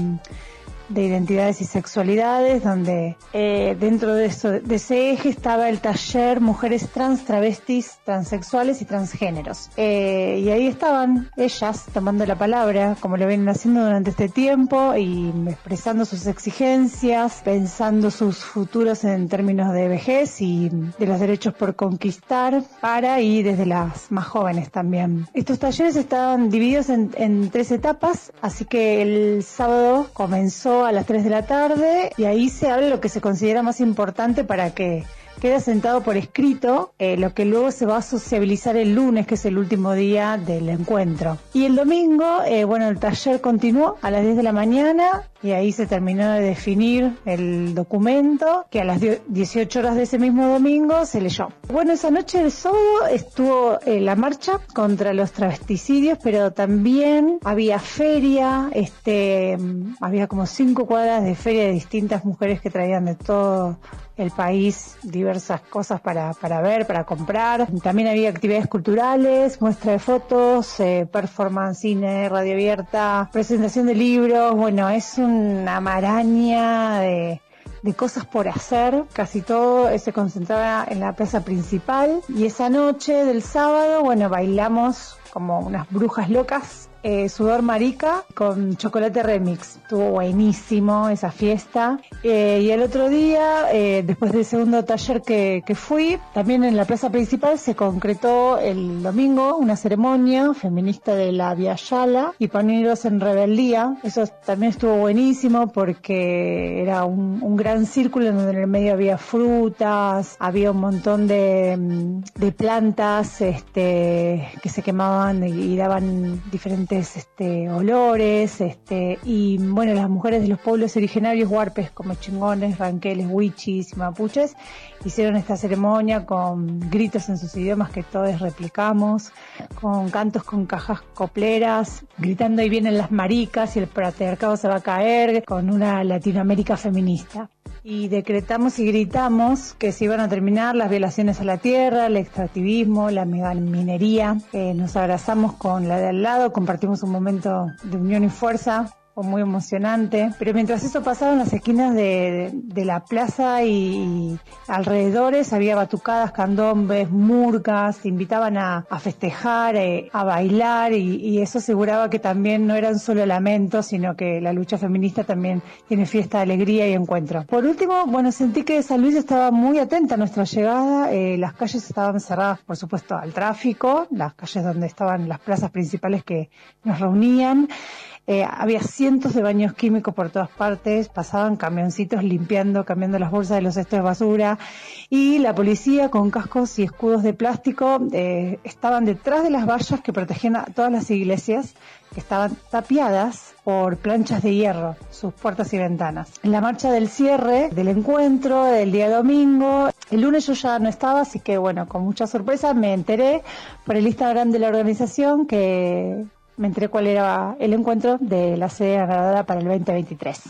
de identidades y sexualidades, donde eh, dentro de, eso, de ese eje estaba el taller Mujeres Trans, Travestis, Transexuales y Transgéneros. Eh, y ahí estaban ellas tomando la palabra, como lo vienen haciendo durante este tiempo, y expresando sus exigencias, pensando sus futuros en términos de vejez y de los derechos por conquistar para y desde las más jóvenes también. Estos talleres estaban divididos en, en tres etapas, así que el sábado comenzó a las tres de la tarde y ahí se habla lo que se considera más importante para que quede asentado por escrito, eh, lo que luego se va a sociabilizar el lunes, que es el último día del encuentro. Y el domingo, eh, bueno, el taller continuó a las diez de la mañana y ahí se terminó de definir el documento, que a las dieciocho horas de ese mismo domingo se leyó. Bueno, esa noche del sábado estuvo eh, la marcha contra los travesticidios, pero también había feria, este, había como cinco cuadras de feria de distintas mujeres que traían de todo el país diversas cosas para, para ver, para comprar. También había actividades culturales, muestra de fotos, eh, performance, cine, radio abierta, presentación de libros. Bueno, es una maraña de, de cosas por hacer. Casi todo se concentraba en la plaza principal. Y esa noche del sábado, bueno, bailamos como unas brujas locas. Eh, Sudor Marica con Chocolate Remix. Estuvo buenísimo esa fiesta. Eh, y el otro día, eh, después del segundo taller que, que fui, también en la plaza principal se concretó el domingo una ceremonia feminista de la Via Yala y Pioneros en Rebeldía. Eso también estuvo buenísimo porque era un, un gran círculo en donde en el medio había frutas, había un montón de, de plantas este, que se quemaban y, y daban diferentes Este, olores, este, y bueno, las mujeres de los pueblos originarios huarpes como chingones, ranqueles, huichis y mapuches hicieron esta ceremonia con gritos en sus idiomas que todos replicamos, con cantos con cajas copleras, gritando ahí vienen las maricas y el patriarcado se va a caer, con una Latinoamérica feminista. Y decretamos y gritamos que se iban a terminar las violaciones a la tierra, el extractivismo, la megaminería. Eh, nos abrazamos con la de al lado, compartimos un momento de unión y fuerza. Muy emocionante, pero mientras eso pasaba en las esquinas de, de, de la plaza y, y alrededores había batucadas, candombes, murgas, invitaban a, a festejar, eh, a bailar y, y eso aseguraba que también no eran solo lamentos, sino que la lucha feminista también tiene fiesta de alegría y encuentro. Por último, bueno, sentí que San Luis estaba muy atenta a nuestra llegada, eh, las calles estaban cerradas, por supuesto, al tráfico, las calles donde estaban las plazas principales que nos reunían. Eh, había cientos de baños químicos por todas partes, pasaban camioncitos limpiando, cambiando las bolsas de los cestos de basura y la policía con cascos y escudos de plástico eh, estaban detrás de las vallas que protegían a todas las iglesias que estaban tapiadas por planchas de hierro, sus puertas y ventanas. En la marcha del cierre del encuentro, del día domingo, el lunes yo ya no estaba, así que bueno, con mucha sorpresa me enteré por el Instagram de la organización que... me enteré cuál era el encuentro de la sede ganadora para el veinte veintitrés.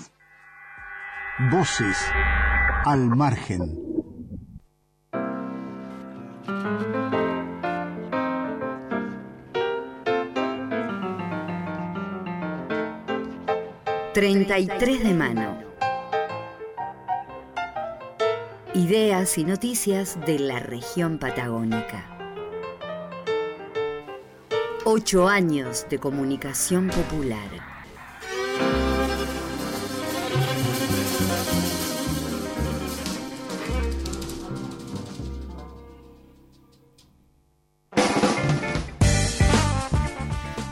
Voces al margen. treinta y tres de mano. Ideas y noticias de la región patagónica. Ocho años de comunicación popular.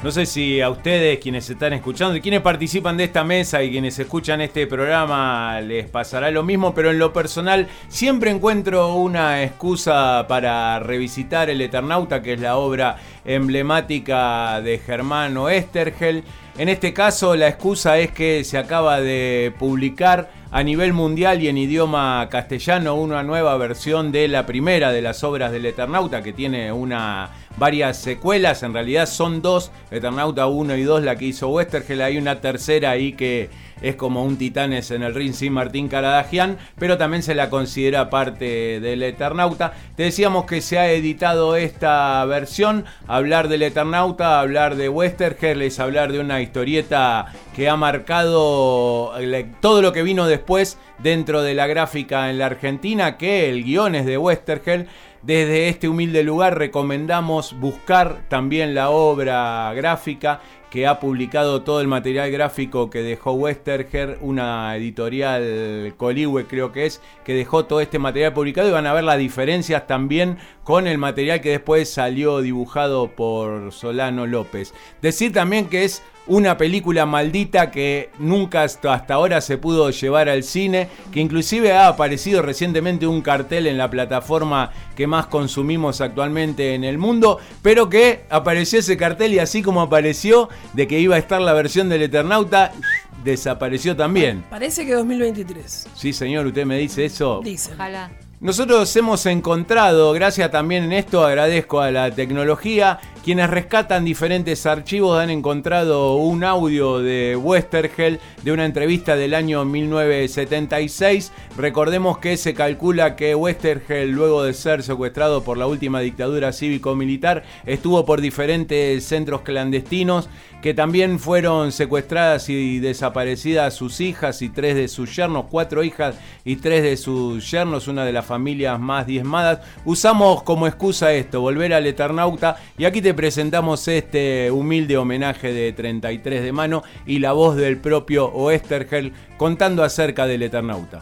No sé si a ustedes, quienes están escuchando y quienes participan de esta mesa y quienes escuchan este programa les pasará lo mismo, pero en lo personal siempre encuentro una excusa para revisitar El Eternauta, que es la obra emblemática de Germán Oesterheld. En este caso la excusa es que se acaba de publicar a nivel mundial y en idioma castellano una nueva versión de la primera de las obras del Eternauta, que tiene una varias secuelas. En realidad son dos, Eternauta uno y dos, la que hizo Oesterheld. Hay una tercera ahí que es como un Titanes en el ring sin Martín Caradagian, pero también se la considera parte del Eternauta. Te decíamos que se ha editado esta versión. Hablar del Eternauta, hablar de Oesterheld, es hablar de una historieta que ha marcado todo lo que vino después dentro de la gráfica en la Argentina, que el guión es de Oesterheld. Desde este humilde lugar recomendamos buscar también la obra gráfica que ha publicado todo el material gráfico que dejó Oesterheld, una editorial Coligüe creo que es, que dejó todo este material publicado, y van a ver las diferencias también con el material que después salió dibujado por Solano López. Decir también que es una película maldita que nunca hasta ahora se pudo llevar al cine, que inclusive ha aparecido recientemente un cartel en la plataforma que más consumimos actualmente en el mundo, pero que apareció ese cartel y así como apareció de que iba a estar la versión del Eternauta, desapareció también. Parece que dos mil veintitrés. Sí, señor, usted me dice eso. Dice. Ojalá. Nosotros hemos encontrado, gracias también en esto, agradezco a la tecnología, quienes rescatan diferentes archivos han encontrado un audio de Oesterheld de una entrevista del año mil novecientos setenta y seis. Recordemos que se calcula que Oesterheld, luego de ser secuestrado por la última dictadura cívico-militar, estuvo por diferentes centros clandestinos, que también fueron secuestradas y desaparecidas sus hijas y tres de sus yernos, cuatro hijas y tres de sus yernos, una de las familias más diezmadas. Usamos como excusa esto, volver al Eternauta, y aquí te presentamos este humilde homenaje de treinta y tres de mano y la voz del propio Oesterheld contando acerca del Eternauta.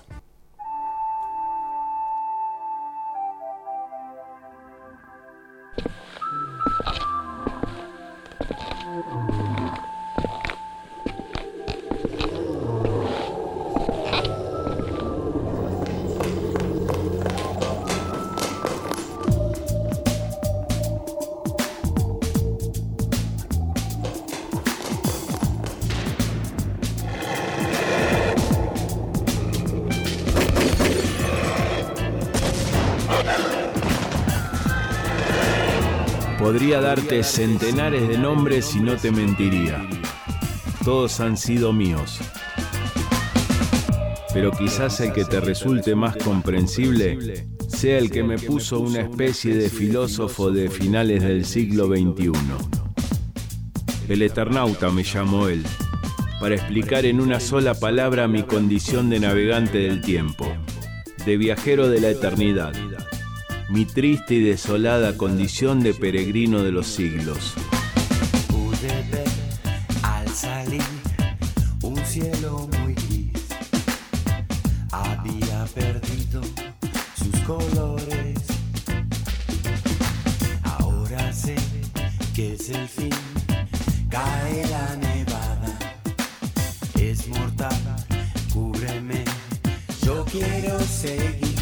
Podría darte centenares de nombres y no te mentiría. Todos han sido míos. Pero quizás el que te resulte más comprensible sea el que me puso una especie de filósofo de finales del siglo veintiuno. El Eternauta me llamó él, para explicar en una sola palabra mi condición de navegante del tiempo, de viajero de la eternidad. Mi triste y desolada condición de peregrino de los siglos. Pude ver al salir un cielo muy gris. Había perdido sus colores. Ahora sé que es el fin. Cae la nevada. Es mortal. Cúbreme. Yo quiero seguir.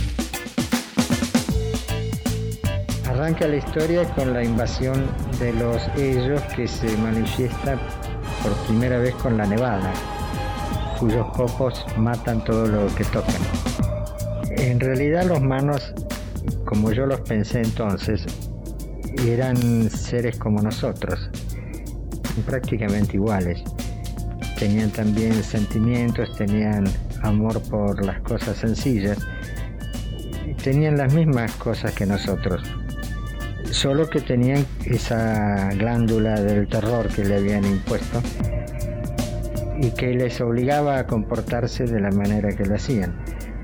Arranca la historia con la invasión de los ellos, que se manifiesta por primera vez con la nevada, cuyos copos matan todo lo que tocan. En realidad los manos, como yo los pensé entonces, eran seres como nosotros, prácticamente iguales. Tenían también sentimientos, tenían amor por las cosas sencillas, tenían las mismas cosas que nosotros. Solo que tenían esa glándula del terror que le habían impuesto y que les obligaba a comportarse de la manera que lo hacían.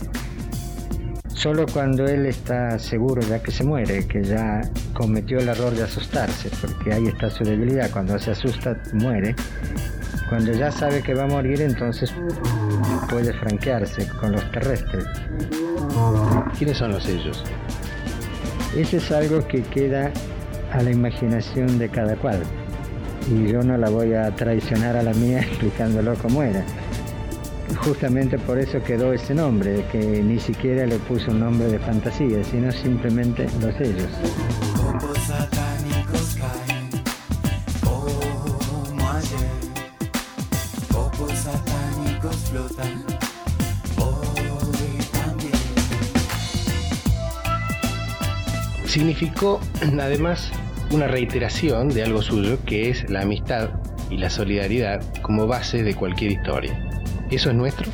Solo cuando él está seguro ya que se muere, que ya cometió el error de asustarse, porque ahí está su debilidad, cuando se asusta muere. Cuando ya sabe que va a morir, entonces puede franquearse con los terrestres. ¿Quiénes son los ellos? Eso es algo que queda a la imaginación de cada cual. y yo no la voy a traicionar a la mía explicándolo cómo era. Justamente por eso quedó ese nombre, que ni siquiera le puso un nombre de fantasía, sino simplemente los sellos. Copos satánicos caen como ayer. Copos satánicos flotan hoy también. Significó además una reiteración de algo suyo, que es la amistad y la solidaridad como base de cualquier historia. ¿Eso es nuestro?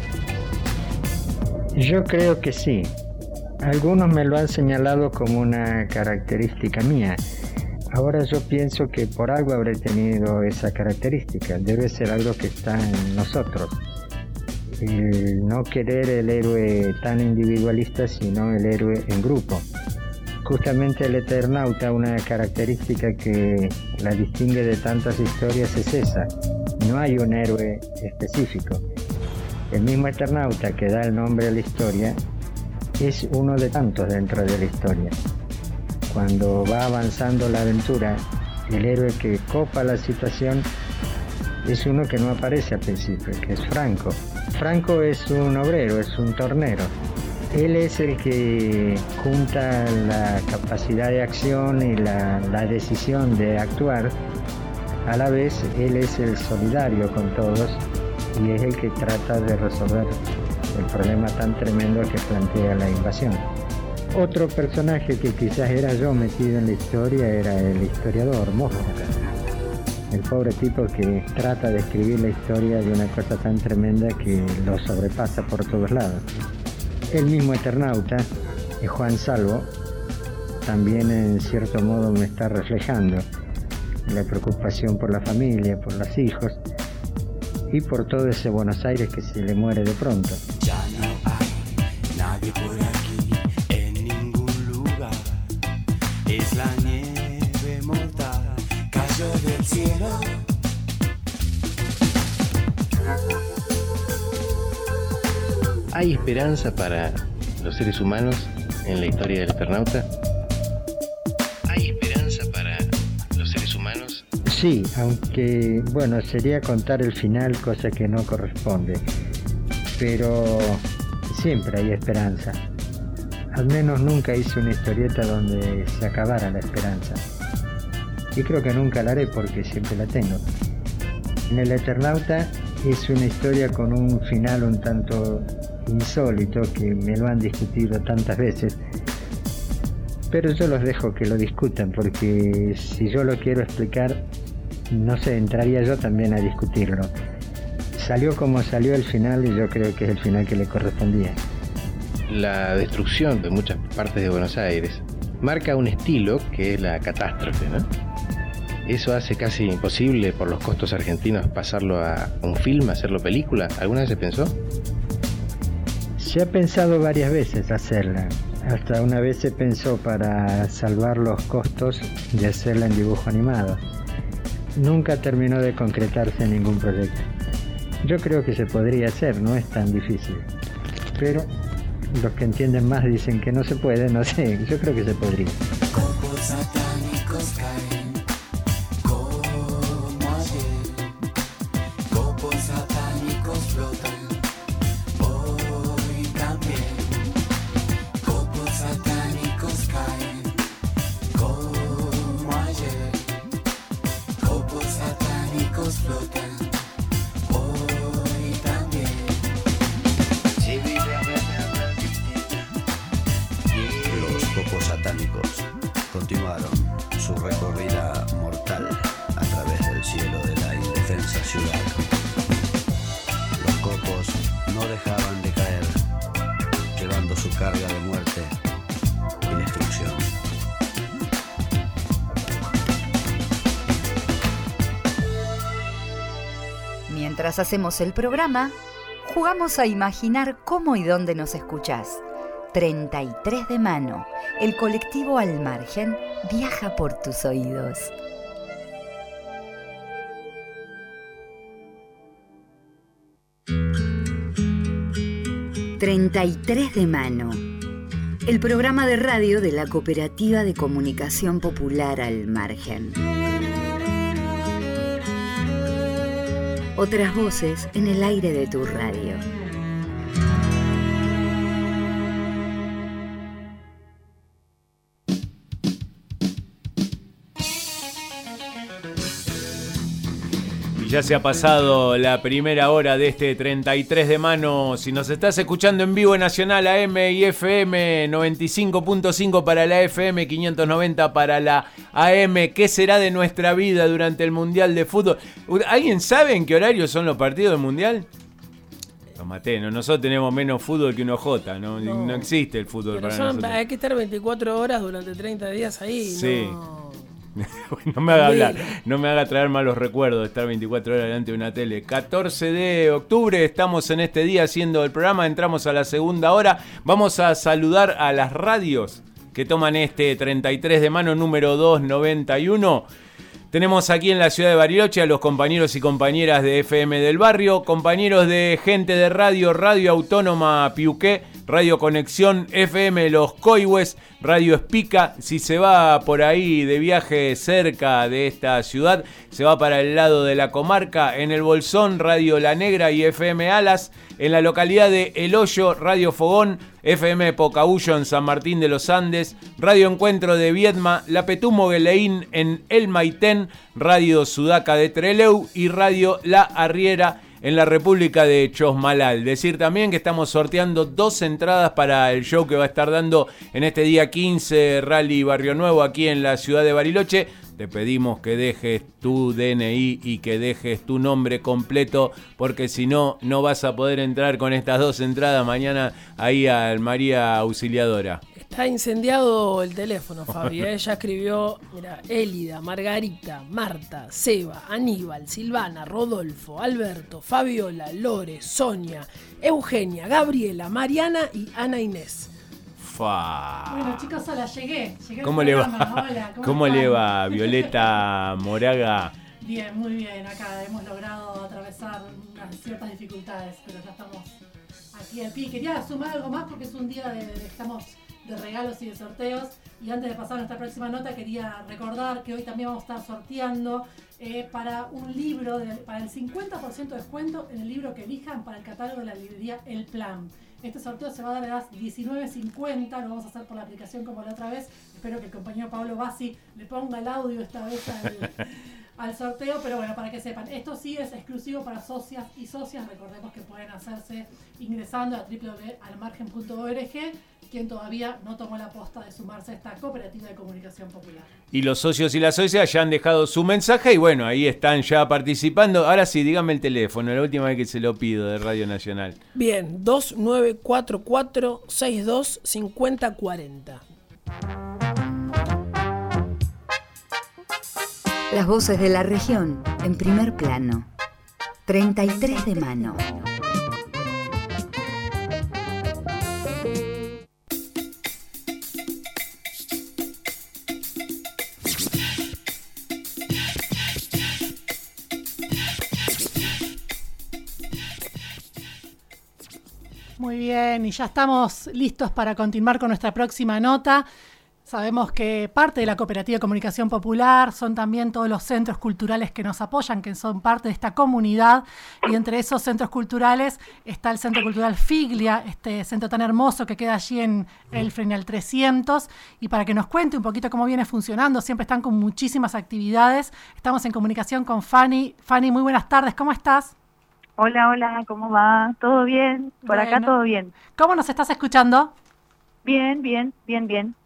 Yo creo que sí. Algunos me lo han señalado como una característica mía. Ahora yo pienso que por algo habré tenido esa característica. Debe ser algo que está en nosotros. El no querer el héroe tan individualista, sino el héroe en grupo. Justamente el Eternauta, una característica que la distingue de tantas historias es esa. No hay un héroe específico. El mismo Eternauta que da el nombre a la historia es uno de tantos dentro de la historia. Cuando va avanzando la aventura, el héroe que copa la situación es uno que no aparece al principio, que es Franco. Franco es un obrero, es un tornero. Él es el que junta la capacidad de acción y la, la decisión de actuar. A la vez, él es el solidario con todos y es el que trata de resolver el problema tan tremendo que plantea la invasión. Otro personaje que quizás era yo metido en la historia era el historiador Mosca, el pobre tipo que trata de escribir la historia de una cosa tan tremenda que lo sobrepasa por todos lados. El mismo Eternauta, Juan Salvo, también en cierto modo me está reflejando la preocupación por la familia, por los hijos y por todo ese Buenos Aires que se le muere de pronto. Ya no hay nadie por aquí, en ningún lugar. Es la nieve mortal, cayó del cielo. ¿Hay esperanza para los seres humanos en la historia del Eternauta? ¿Hay esperanza para los seres humanos? Sí, aunque, bueno, sería contar el final, cosa que no corresponde. Pero siempre hay esperanza. Al menos nunca hice una historieta donde se acabara la esperanza. Y creo que nunca la haré porque siempre la tengo. En el Eternauta es una historia con un final un tanto insólito que me lo han discutido tantas veces, pero yo los dejo que lo discutan porque si yo lo quiero explicar, no sé, entraría yo también a discutirlo. Salió como salió el final y yo creo que es el final que le correspondía. La destrucción de muchas partes de Buenos Aires marca un estilo que es la catástrofe, ¿no? Eso hace casi imposible por los costos argentinos pasarlo a un film, hacerlo película. ¿Alguna vez se pensó? Se ha pensado varias veces hacerla. Hasta una vez se pensó para salvar los costos de hacerla en dibujo animado. Nunca terminó de concretarse ningún proyecto. Yo creo que se podría hacer, no es tan difícil. Pero los que entienden más dicen que no se puede, no sé, yo creo que se podría. Copos satánicos caen como ayer. Copos satánicos flotan hoy también. Copos satánicos caen como ayer. Copos satánicos flotan hoy también. Los copos satánicos continuaron su recorrida mortal a través del cielo de la indefensa ciudad. Los copos no dejaban de caer, llevando su carga de muerte y destrucción. Mientras hacemos el programa, jugamos a imaginar cómo y dónde nos escuchás. treinta y tres de mano, el colectivo Al Margen viaja por tus oídos. treinta y tres de mano, el programa de radio de la Cooperativa de Comunicación Popular Al Margen. Otras voces en el aire de tu radio. Ya se ha pasado la primera hora de este treinta y tres de mano. Si nos estás escuchando en vivo en Nacional A M y F M, noventa y cinco punto cinco para la F M, quinientos noventa para la A M, ¿qué será de nuestra vida durante el Mundial de Fútbol? ¿Alguien sabe en qué horario son los partidos del Mundial? Los maté, ¿no? Nosotros tenemos menos fútbol que un O J, ¿no? No, no existe el fútbol Pero para son, nosotros. hay que estar veinticuatro horas durante treinta días ahí. Sí. No. No me haga hablar, no me haga traer malos recuerdos de estar veinticuatro horas delante de una tele. catorce de octubre, estamos en este día haciendo el programa, entramos a la segunda hora. Vamos a saludar a las radios que toman este treinta y tres de mano número doscientos noventa y uno. Tenemos aquí en la ciudad de Bariloche a los compañeros y compañeras de F M del barrio, compañeros de gente de radio, Radio Autónoma Piuqué, Radio Conexión F M Los Coihues, Radio Espica. Si se va por ahí de viaje cerca de esta ciudad, se va para el lado de la comarca, en el Bolsón, Radio La Negra y F M Alas. En la localidad de El Hoyo, Radio Fogón, F M Pocahuyo en San Martín de los Andes, Radio Encuentro de Viedma, La Petumo Gueleín en El Maitén, Radio Sudaca de Trelew y Radio La Arriera en la República de Chosmalal. Decir también que estamos sorteando dos entradas para el show que va a estar dando en este día quince, Rally Barrio Nuevo, aquí en la ciudad de Bariloche. Te pedimos que dejes tu D N I y que dejes tu nombre completo, porque si no, no vas a poder entrar con estas dos entradas mañana ahí al María Auxiliadora. Está incendiado el teléfono, Fabi. Ella escribió, mira, Élida, Margarita, Marta, Seba, Aníbal, Silvana, Rodolfo, Alberto, Fabiola, Lore, Sonia, Eugenia, Gabriela, Mariana y Ana Inés. Fa. Bueno, chicos, hola, llegué. llegué ¿Cómo le va? Hola, ¿cómo, ¿Cómo están? le va, Violeta Moraga? Bien, muy bien. Acá hemos logrado atravesar unas ciertas dificultades, pero ya estamos aquí al pie. Quería sumar algo más porque es un día de, de estamos de regalos y de sorteos. Y antes de pasar a nuestra próxima nota, quería recordar que hoy también vamos a estar sorteando eh, para un libro, de, para el cincuenta por ciento de descuento en el libro que elijan para el catálogo de la librería El Plan. Este sorteo se va a dar a las diecinueve cincuenta, lo vamos a hacer por la aplicación como la otra vez. Espero que el compañero Pablo Bassi le ponga el audio esta vez al, al sorteo, pero bueno, para que sepan, esto sí es exclusivo para socias y socias. Recordemos que pueden hacerse ingresando a doble u doble u doble u punto almargen punto org, quien todavía no tomó la posta de sumarse a esta cooperativa de comunicación popular. Y los socios y las socias ya han dejado su mensaje y bueno, ahí están ya participando. Ahora sí, dígame el teléfono, la última vez que se lo pido de Radio Nacional. Bien, dos nueve cuatro cuatro seis dos cinco cero cuatro cero. Las voces de la región en primer plano. treinta y tres de mano. Muy bien, y ya estamos listos para continuar con nuestra próxima nota. Sabemos que parte de la Cooperativa de Comunicación Popular son también todos los centros culturales que nos apoyan, que son parte de esta comunidad, y entre esos centros culturales está el Centro Cultural Figlia, este centro tan hermoso que queda allí en Elfren al trescientos, y para que nos cuente un poquito cómo viene funcionando, siempre están con muchísimas actividades. Estamos en comunicación con Fanny. Fanny, muy buenas tardes, ¿cómo estás? Hola, hola, ¿cómo va? ¿Todo bien? Por Bueno. acá todo bien. ¿Cómo nos estás escuchando? Bien, bien, bien, bien.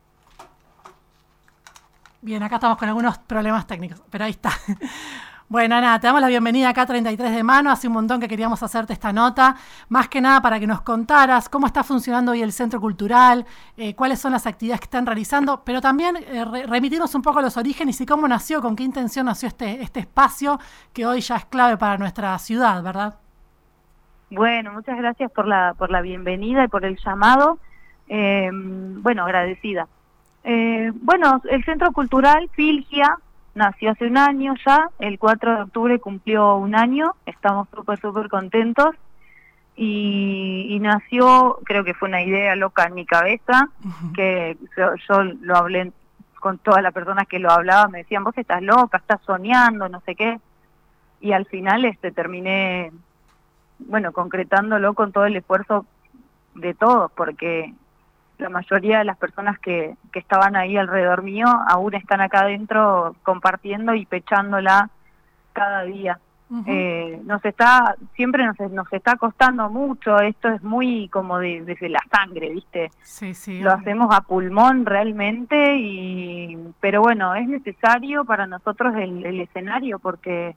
Bien, acá estamos con algunos problemas técnicos, pero ahí está. Bueno, nada, te damos la bienvenida acá a treinta y tres de mano. Hace un montón que queríamos hacerte esta nota, más que nada para que nos contaras cómo está funcionando hoy el Centro Cultural, eh, cuáles son las actividades que están realizando, pero también eh, re- remitirnos un poco a los orígenes y cómo nació, con qué intención nació este, este espacio que hoy ya es clave para nuestra ciudad, ¿verdad? Bueno, muchas gracias por la por la bienvenida y por el llamado. Eh, bueno, agradecida. Eh, bueno, el Centro Cultural Filgia nació hace un año ya, el cuatro de octubre cumplió un año, estamos súper, súper contentos. Y, y nació, creo que fue una idea loca en mi cabeza, uh-huh. que yo, yo lo hablé con todas las personas que lo hablaban, me decían, vos estás loca, estás soñando, no sé qué. y al final este terminé, bueno, concretándolo con todo el esfuerzo de todos, porque la mayoría de las personas que, que estaban ahí alrededor mío aún están acá adentro compartiendo y pechándola cada día. Uh-huh. Eh, nos está, siempre nos, nos está costando mucho, esto es muy como de, desde la sangre, ¿viste? Sí, sí. Lo hacemos a pulmón realmente, y pero bueno, es necesario para nosotros el, el escenario, porque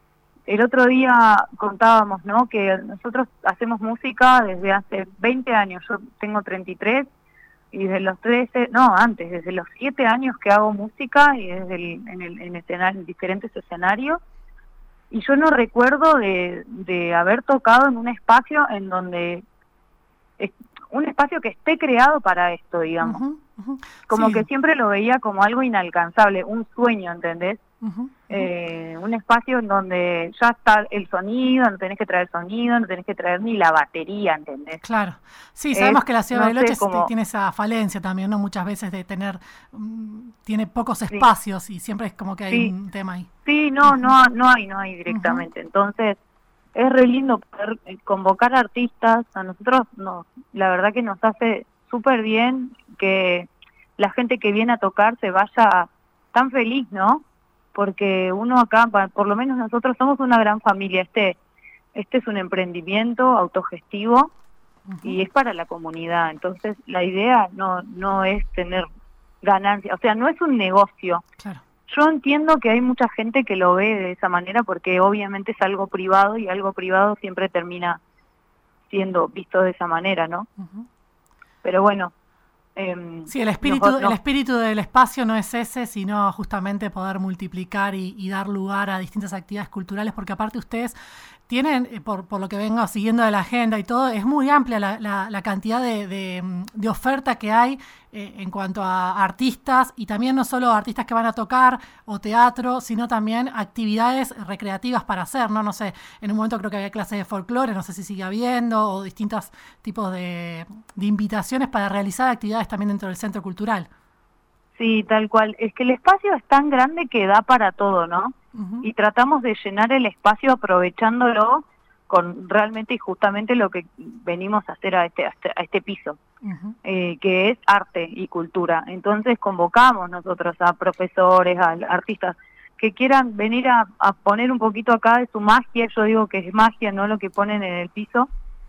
el otro día contábamos, ¿no?, que nosotros hacemos música desde hace veinte años, yo tengo treinta y tres, y desde los trece, no, antes, desde los siete años que hago música, y desde el, en, el, en, escenario, en diferentes escenarios, y yo no recuerdo de, de haber tocado en un espacio en donde, es, un espacio que esté creado para esto, digamos. Uh-huh, uh-huh. Como sí. que siempre lo veía como algo inalcanzable, un sueño, ¿entendés? Uh-huh. Eh, un espacio en donde ya está el sonido, no tenés que traer sonido, no tenés que traer ni la batería, ¿entendés? Claro. Sí, sabemos es, que la ciudad de no Bariloche como... tiene esa falencia también, ¿no? Muchas veces de tener, um, tiene pocos espacios, sí. y siempre es como que hay sí. un tema ahí. Sí, no, uh-huh. no, no hay, no hay directamente. Uh-huh. Entonces, es re lindo poder convocar artistas. A nosotros, no, la verdad que nos hace súper bien que la gente que viene a tocar se vaya tan feliz, ¿no? Porque uno acá, por lo menos nosotros somos una gran familia. Este este es un emprendimiento autogestivo uh-huh. y es para la comunidad. Entonces, la idea no no es tener ganancias, o sea, no es un negocio. Claro. Yo entiendo que hay mucha gente que lo ve de esa manera, porque obviamente es algo privado, y algo privado siempre termina siendo visto de esa manera, ¿no? Uh-huh. Pero bueno... Eh, sí, el espíritu, no, no. el espíritu del espacio no es ese, sino justamente poder multiplicar y, y dar lugar a distintas actividades culturales, porque aparte ustedes tienen, por, por lo que vengo siguiendo de la agenda y todo, es muy amplia la, la, la cantidad de, de, de oferta que hay eh, en cuanto a artistas, y también no solo artistas que van a tocar o teatro, sino también actividades recreativas para hacer, ¿no? No sé, en un momento creo que había clases de folclore, no sé si sigue habiendo, o distintos tipos de, de invitaciones para realizar actividades también dentro del centro cultural. Sí, tal cual. Es que el espacio es tan grande que da para todo, ¿no? Uh-huh. Y tratamos de llenar el espacio aprovechándolo con realmente y justamente lo que venimos a hacer a este, a este, a este piso, uh-huh. eh, que es arte y cultura. Entonces convocamos nosotros a profesores, a artistas que quieran venir a, a poner un poquito acá de su magia. Yo digo que es magia, no lo que ponen en el piso.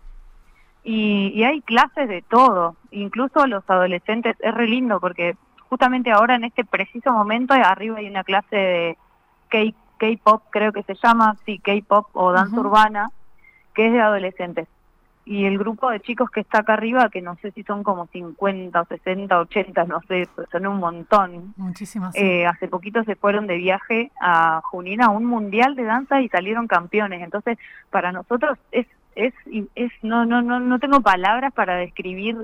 Y, y hay clases de todo, incluso los adolescentes. Es re lindo porque justamente ahora en este preciso momento arriba hay una clase de K- K-pop, creo que se llama, sí, K-pop o danza uh-huh. urbana, que es de adolescentes. Y el grupo de chicos que está acá arriba, que no sé si son como cincuenta o sesenta, ochenta, no sé, son un montón. Muchísimas. Sí. Eh, hace poquito se fueron de viaje a Junín a un mundial de danza y salieron campeones. Entonces, para nosotros es es es no no no no tengo palabras para describir,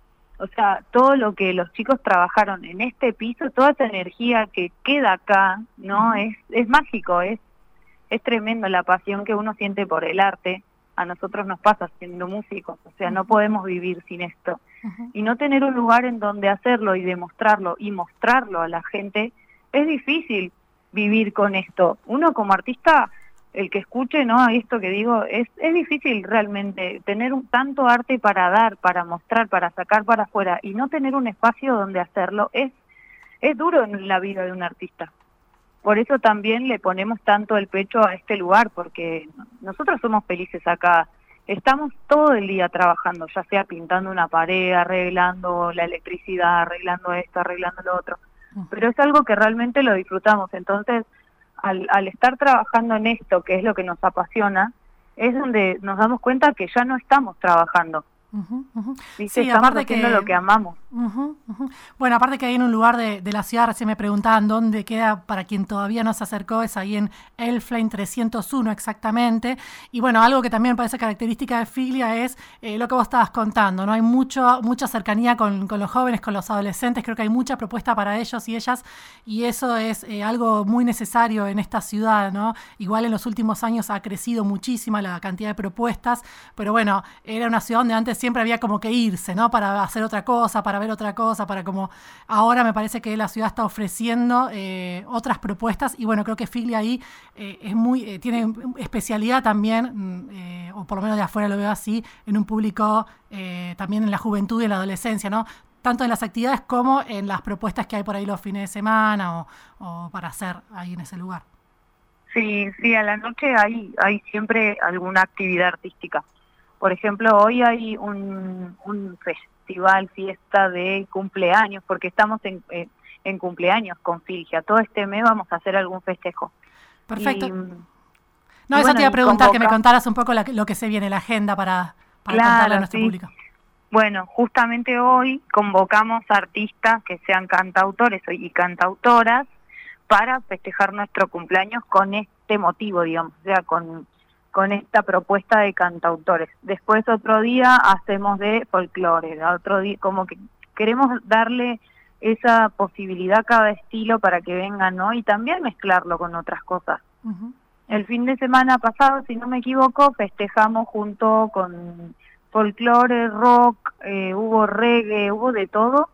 o sea, todo lo que los chicos trabajaron en este piso, toda esa energía que queda acá, ¿no? Uh-huh. Es es mágico, es es tremendo la pasión que uno siente por el arte. A nosotros nos pasa siendo músicos, o sea, no podemos vivir sin esto. Uh-huh. Y no tener un lugar en donde hacerlo y demostrarlo y mostrarlo a la gente, es difícil vivir con esto. Uno como artista, el que escuche, ¿no?, esto que digo, es es difícil realmente tener un, tanto arte para dar, para mostrar, para sacar para afuera, y no tener un espacio donde hacerlo, es es duro en la vida de un artista. Por eso también le ponemos tanto el pecho a este lugar, porque nosotros somos felices acá. Estamos todo el día trabajando, ya sea pintando una pared, arreglando la electricidad, arreglando esto, arreglando lo otro. Pero es algo que realmente lo disfrutamos. Entonces, al, al estar trabajando en esto, que es lo que nos apasiona, es donde nos damos cuenta que ya no estamos trabajando. Uh-huh, uh-huh. ¿Viste? Sí, estamos haciendo que... lo que amamos. Uh-huh, uh-huh. Bueno, aparte que hay en un lugar de, de la ciudad, recién me preguntaban dónde queda, para quien todavía no se acercó, es ahí en Elflame trescientos uno exactamente. Y bueno, algo que también parece característica de Figlia es eh, lo que vos estabas contando, ¿no? Hay mucho, mucha cercanía con, con los jóvenes, con los adolescentes, creo que hay mucha propuesta para ellos y ellas, y eso es eh, algo muy necesario en esta ciudad, ¿no? Igual en los últimos años ha crecido muchísima la cantidad de propuestas, pero bueno, era una ciudad donde antes siempre había como que irse, ¿no? Para hacer otra cosa, para ver otra cosa, para como... Ahora me parece que la ciudad está ofreciendo eh, otras propuestas y bueno, creo que Figlia ahí eh, es muy eh, tiene especialidad también, eh, o por lo menos de afuera lo veo así, en un público eh, también en la juventud y en la adolescencia, ¿no? Tanto en las actividades como en las propuestas que hay por ahí los fines de semana o, o para hacer ahí en ese lugar. Sí, sí, a la noche hay, hay siempre alguna actividad artística. Por ejemplo, hoy hay un, un festival, fiesta de cumpleaños, porque estamos en, en, en cumpleaños con Figlia. Todo este mes vamos a hacer algún festejo. Perfecto. Y, no, y eso bueno, te iba a preguntar, convoca... que me contaras un poco la, lo que se viene, la agenda para, para claro, contarle a nuestro sí. público. Bueno, justamente hoy convocamos artistas que sean cantautores y cantautoras para festejar nuestro cumpleaños con este motivo, digamos, o sea, con, con esta propuesta de cantautores. Después otro día hacemos de folclore, otro día, como que queremos darle esa posibilidad a cada estilo para que vengan, ¿no? Y también mezclarlo con otras cosas. Uh-huh. El fin de semana pasado, si no me equivoco, festejamos junto con folclore, rock, eh, hubo reggae, hubo de todo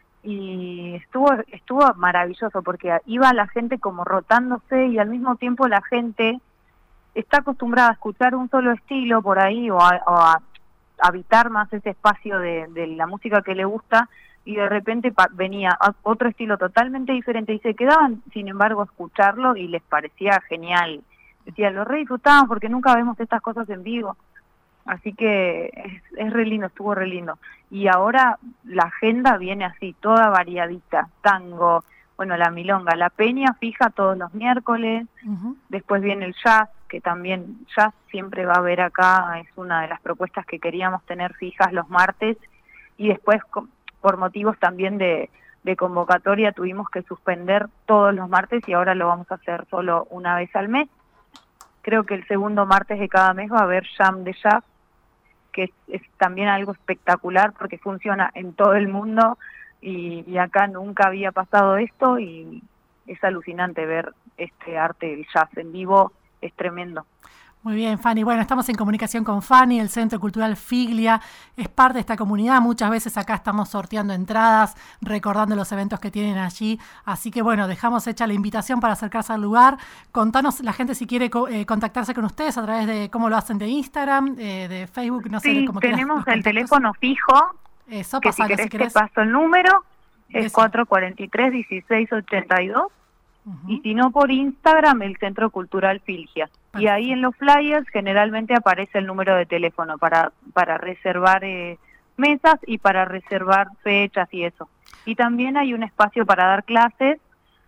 y estuvo estuvo maravilloso porque iba la gente como rotándose y al mismo tiempo la gente está acostumbrada a escuchar un solo estilo por ahí o a, o a habitar más ese espacio de, de la música que le gusta y de repente pa- venía otro estilo totalmente diferente y se quedaban sin embargo a escucharlo y les parecía genial. Decía, lo re disfrutaban porque nunca vemos estas cosas en vivo. Así que es, es re lindo, estuvo re lindo. Y ahora la agenda viene así, toda variadita. Tango, bueno, la milonga, la peña fija todos los miércoles. Uh-huh. Después viene el jazz, que también jazz siempre va a haber acá. Es una de las propuestas que queríamos tener fijas los martes. Y después, por motivos también de, de convocatoria, tuvimos que suspender todos los martes y ahora lo vamos a hacer solo una vez al mes. Creo que el segundo martes de cada mes va a haber jam de jazz, que es, es también algo espectacular porque funciona en todo el mundo y, y acá nunca había pasado esto y es alucinante ver este arte del jazz en vivo, es tremendo. Muy bien, Fanny. Bueno, estamos en comunicación con Fanny, el Centro Cultural Figlia, es parte de esta comunidad, muchas veces acá estamos sorteando entradas, recordando los eventos que tienen allí, así que bueno, dejamos hecha la invitación para acercarse al lugar. Contanos, la gente si quiere eh, contactarse con ustedes a través de cómo lo hacen de Instagram, eh, de Facebook, no sí, sé cómo tenemos quieras, el teléfono fijo, Eso, que pasalo, si querés si querés te paso el número, es Eso. cuatro cuatro tres, dieciséis ochenta y dos. Uh-huh. Y si no, por Instagram, el Centro Cultural Figlia. Perfecto. Y ahí en los flyers generalmente aparece el número de teléfono para, para reservar eh, mesas y para reservar fechas y eso. Y también hay un espacio para dar clases,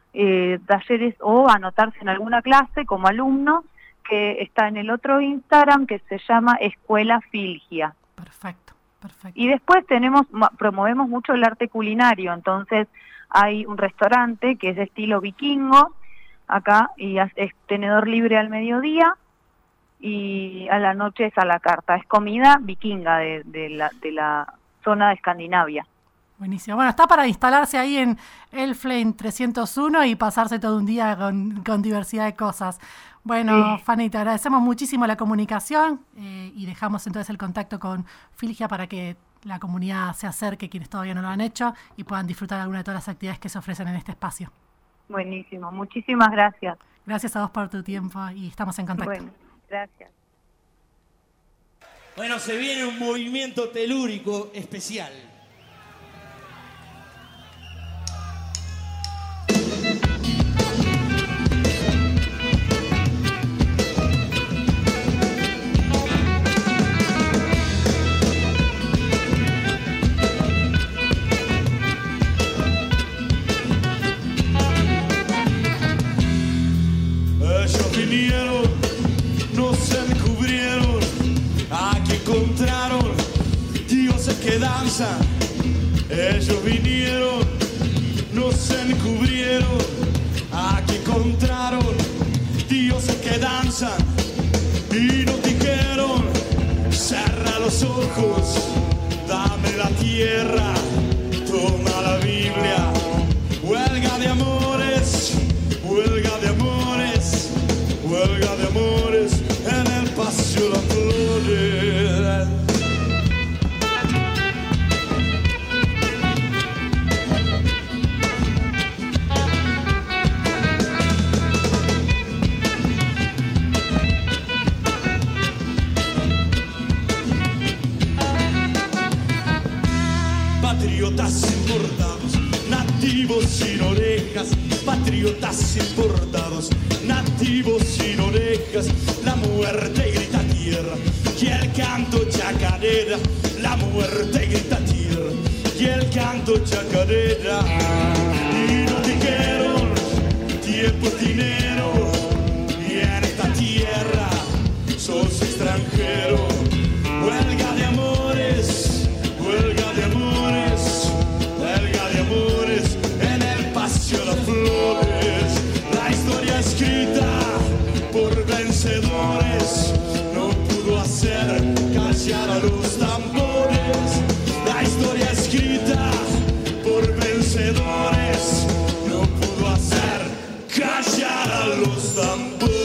eh, talleres o anotarse en alguna clase como alumno, que está en el otro Instagram que se llama Escuela Figlia. Perfecto, perfecto. Y después tenemos, promovemos mucho el arte culinario, entonces hay un restaurante que es de estilo vikingo acá y es tenedor libre al mediodía y a la noche es a la carta. Es comida vikinga de, de, la, de la zona de Escandinavia. Buenísimo. Bueno, está para instalarse ahí en Elflame trescientos uno y pasarse todo un día con, con diversidad de cosas. Bueno, sí. Fanny, te agradecemos muchísimo la comunicación eh, y dejamos entonces el contacto con Figlia para que la comunidad se acerque, quienes todavía no lo han hecho, y puedan disfrutar de alguna de todas las actividades que se ofrecen en este espacio. Buenísimo, muchísimas gracias. Gracias a vos por tu tiempo y estamos en contacto. Bueno, gracias. Bueno, se viene un movimiento telúrico especial. Vinieron, no se encubrieron, aquí encontraron dioses que danzan. Ellos vinieron, no se encubrieron, aquí encontraron dioses que danzan. Y nos dijeron, cerra los ojos, dame la tierra, toma la Biblia. Huelga de amores, huelga de amores, huelga de amores en el Paseo de las Flores. patriotas importados, nativos sin orejas, patriotas importados, nativos sin orejas, la muerte grita tierra, y el canto chacarera, la muerte grita tierra, y el canto chacarera. Y no dijeron tiempo es dinero, y en esta tierra sos extranjero. Huelga de amores, huelga de amores, huelga de amores en el Paseo de las Flores. La historia escrita por vencedores no pudo hacer callar a los tambores. La historia escrita por vencedores no pudo hacer callar a los tambores.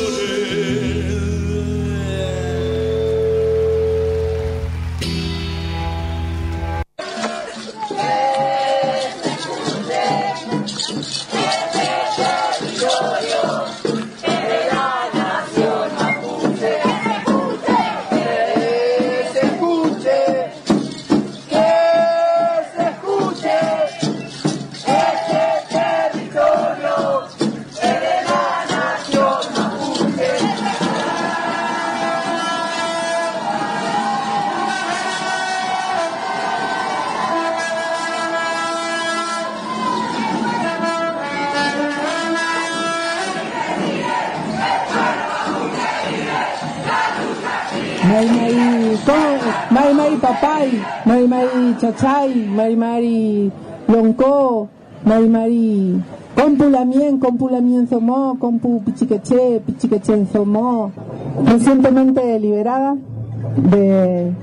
Mari Mari, ¿cómo? Mari Mari Papay, Mari Mari Chachay, Mari Mari Lonco, Mari Mari Compulamien, Compulamien Somó, Compu Pichiqueche, Pichiquechen Somó. Recientemente liberada de,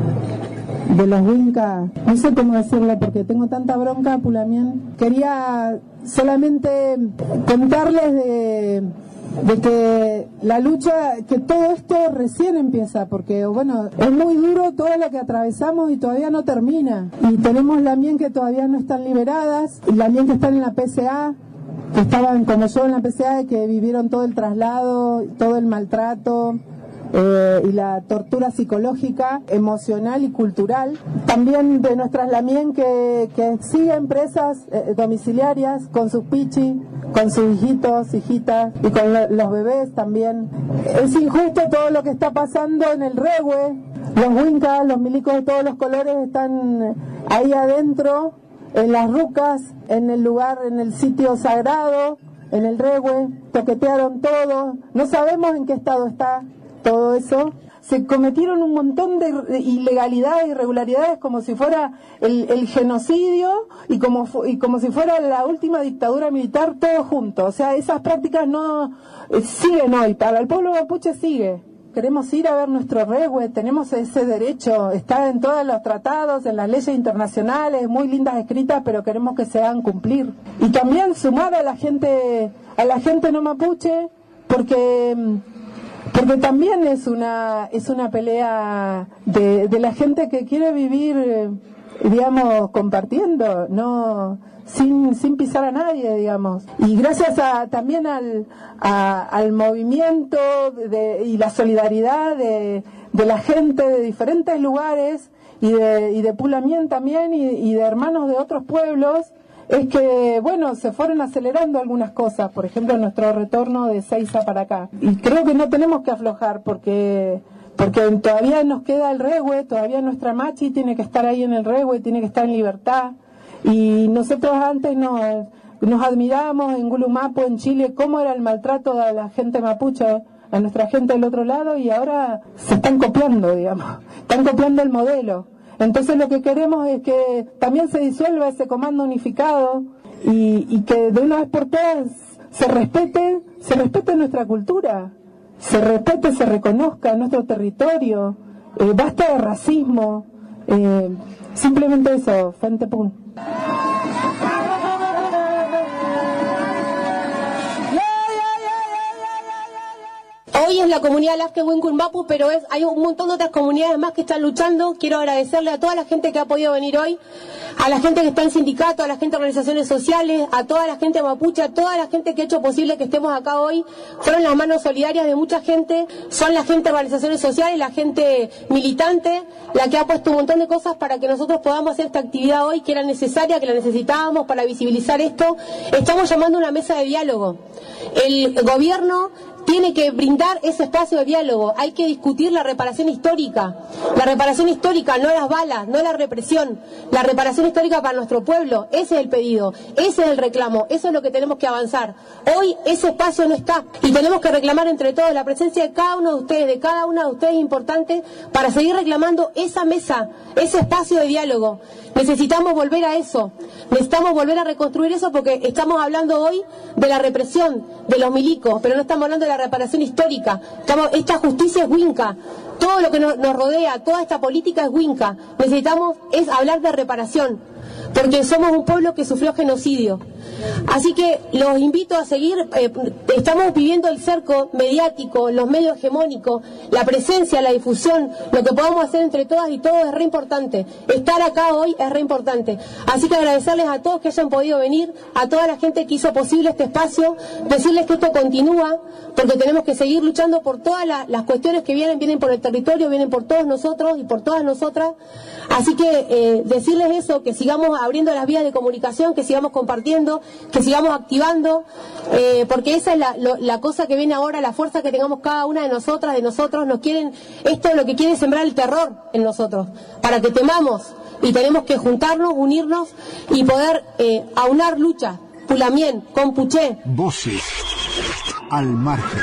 de los Winca, no sé cómo decirle porque tengo tanta bronca, Pulamien. Quería solamente contarles de... de que la lucha, que todo esto recién empieza, porque bueno, es muy duro todo lo que atravesamos y todavía no termina. Y tenemos Lamien que todavía no están liberadas, y Lamien que están en la P C A, que estaban como yo en la P C A, que vivieron todo el traslado, todo el maltrato, eh, y la tortura psicológica, emocional y cultural. También de nuestras Lamien que, que siguen presas eh, domiciliarias con sus pichi, con sus hijitos, hijitas y con lo, los bebés también. Es injusto todo lo que está pasando en el Rehue. Los Wincas, los milicos de todos los colores están ahí adentro, en las rucas, en el lugar, en el sitio sagrado, en el Rehue. Toquetearon todo. No sabemos en qué estado está todo eso. Se cometieron un montón de ilegalidades, irregularidades, como si fuera el, el genocidio y como, y como si fuera la última dictadura militar, todo junto. O sea, esas prácticas no eh, siguen hoy, para el pueblo mapuche sigue. Queremos ir a ver nuestro Rehue, tenemos ese derecho, está en todos los tratados, en las leyes internacionales, muy lindas escritas, pero queremos que se hagan cumplir. Y también sumar a la gente, a la gente no mapuche, porque... porque también es una es una pelea de, de la gente que quiere vivir, eh, digamos, compartiendo, no sin sin pisar a nadie, digamos. Y gracias a también al a, al movimiento de, y la solidaridad de, de la gente de diferentes lugares y de y de Pulamien también y, y de hermanos de otros pueblos, es que, bueno, se fueron acelerando algunas cosas, por ejemplo, nuestro retorno de Seiza para acá. Y creo que no tenemos que aflojar porque porque todavía nos queda el Rehue, todavía nuestra Machi tiene que estar ahí en el Rehue, tiene que estar en libertad. Y nosotros antes nos, nos admiramos en Gulumapo, en Chile, cómo era el maltrato a la gente mapuche, a nuestra gente del otro lado, y ahora se están copiando, digamos, están copiando el modelo. Entonces lo que queremos es que también se disuelva ese comando unificado y, y que de una vez por todas se respete, se respete nuestra cultura, se respete, se reconozca nuestro territorio, eh, basta de racismo, eh, simplemente eso, Frente Pun. Hoy es la comunidad Lasque Huincul Mapu, pero es, hay un montón de otras comunidades más que están luchando. Quiero agradecerle a toda la gente que ha podido venir hoy, a la gente que está en sindicato, a la gente de organizaciones sociales, a toda la gente mapuche, a toda la gente que ha hecho posible que estemos acá hoy. Fueron las manos solidarias de mucha gente, son la gente de organizaciones sociales, la gente militante, la que ha puesto un montón de cosas para que nosotros podamos hacer esta actividad hoy, que era necesaria, que la necesitábamos para visibilizar esto. Estamos llamando a una mesa de diálogo. El gobierno tiene que brindar ese espacio de diálogo. Hay que discutir la reparación histórica. La reparación histórica, no las balas, no la represión. La reparación histórica para nuestro pueblo. Ese es el pedido, ese es el reclamo, eso es lo que tenemos que avanzar. Hoy ese espacio no está y tenemos que reclamar entre todos. La presencia de cada uno de ustedes, de cada una de ustedes es importante para seguir reclamando esa mesa, ese espacio de diálogo. Necesitamos volver a eso, necesitamos volver a reconstruir eso, porque estamos hablando hoy de la represión, de los milicos, pero no estamos hablando de la reparación histórica. Estamos, esta justicia es huinca, todo lo que nos, nos rodea, toda esta política es huinca. Necesitamos es hablar de reparación, porque somos un pueblo que sufrió genocidio. Así que los invito a seguir, eh, estamos viviendo el cerco mediático, los medios hegemónicos, la presencia, la difusión, lo que podamos hacer entre todas y todos es re importante. Estar acá hoy es re importante. Así que agradecerles a todos que hayan podido venir, a toda la gente que hizo posible este espacio, decirles que esto continúa, porque tenemos que seguir luchando por todas la, las cuestiones que vienen, vienen por el territorio, vienen por todos nosotros y por todas nosotras. Así que eh, decirles eso, que sigamos abriendo las vías de comunicación, que sigamos compartiendo, que sigamos activando, eh, porque esa es la, lo, la cosa que viene ahora, la fuerza que tengamos cada una de nosotras, de nosotros. Nos quieren, esto es lo que quiere sembrar el terror en nosotros, para que temamos, y tenemos que juntarnos, unirnos y poder eh, aunar lucha, Pulamien, Compuché. Voces al margen.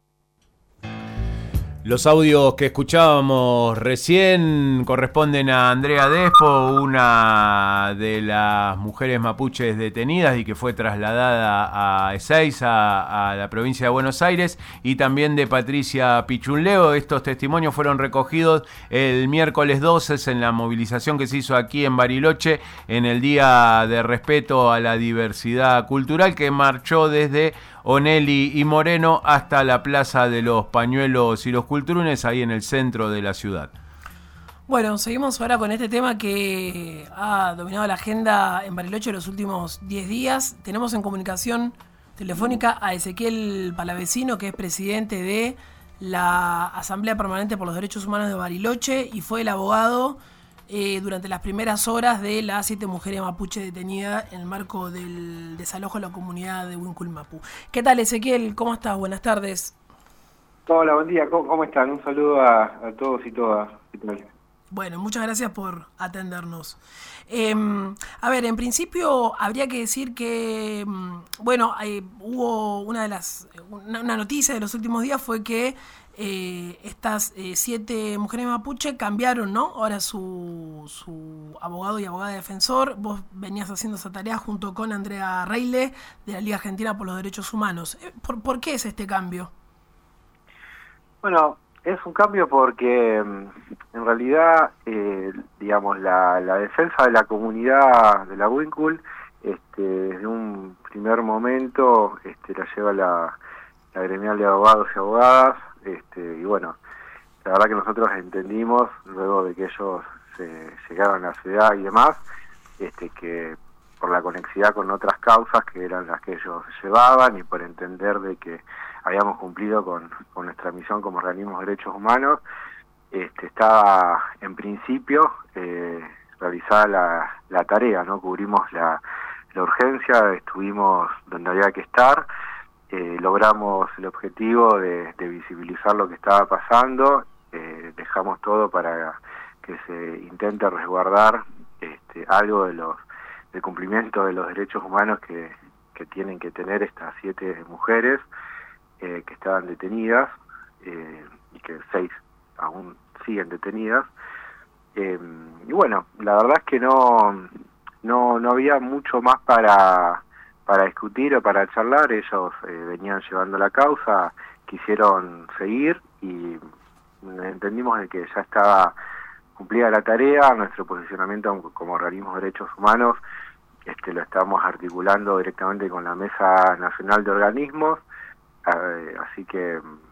Los audios que escuchábamos recién corresponden a Andrea Despo, una de las mujeres mapuches detenidas y que fue trasladada a Ezeiza, a la provincia de Buenos Aires, y también de Patricia Pichunleo. Estos testimonios fueron recogidos el miércoles doce en la movilización que se hizo aquí en Bariloche en el Día de Respeto a la Diversidad Cultural, que marchó desde Onelli y Moreno hasta la Plaza de los Pañuelos y los Cultrunes, ahí en el centro de la ciudad. Bueno, seguimos ahora con este tema que ha dominado la agenda en Bariloche los últimos diez días. Tenemos en comunicación telefónica a Ezequiel Palavecino, que es presidente de la Asamblea Permanente por los Derechos Humanos de Bariloche y fue el abogado Eh, durante las primeras horas de las siete mujeres mapuche detenidas en el marco del desalojo de la comunidad de Huincul Mapu. ¿Qué tal, Ezequiel? ¿Cómo estás? Buenas tardes. Hola, buen día. ¿Cómo, cómo están? Un saludo a, a todos y todas. Bueno, muchas gracias por atendernos. Eh, a ver, en principio habría que decir que, bueno, eh, hubo una de las, una, una noticia de los últimos días fue que Eh, estas eh, siete mujeres mapuche cambiaron, ¿no? Ahora su, su abogado y abogada defensor. Vos venías haciendo esa tarea junto con Andrea Reile de la Liga Argentina por los Derechos Humanos. ¿Por, por qué es este cambio? Bueno, es un cambio porque en realidad, eh, digamos, la, la defensa de la comunidad de la Huincul, este, desde un primer momento, este, la lleva la, la gremial de abogados y abogadas. Este, y bueno, la verdad que nosotros entendimos, luego de que ellos se llegaron a la ciudad y demás, este, que por la conexidad con otras causas que eran las que ellos llevaban y por entender de que habíamos cumplido con, con nuestra misión como organismo de derechos humanos, este, estaba en principio eh, realizada la, la tarea, ¿no? Cubrimos la, la urgencia, estuvimos donde había que estar. Eh, logramos el objetivo de, de visibilizar lo que estaba pasando, eh, dejamos todo para que se intente resguardar este, algo de los del cumplimiento de los derechos humanos que, que tienen que tener estas siete mujeres eh, que estaban detenidas eh, y que seis aún siguen detenidas. Eh, y bueno, la verdad es que no, no, no había mucho más para... para discutir o para charlar. Ellos eh, venían llevando la causa, quisieron seguir y entendimos de que ya estaba cumplida la tarea. Nuestro posicionamiento como organismo de derechos humanos este, lo estamos articulando directamente con la Mesa Nacional de Organismos, eh, así que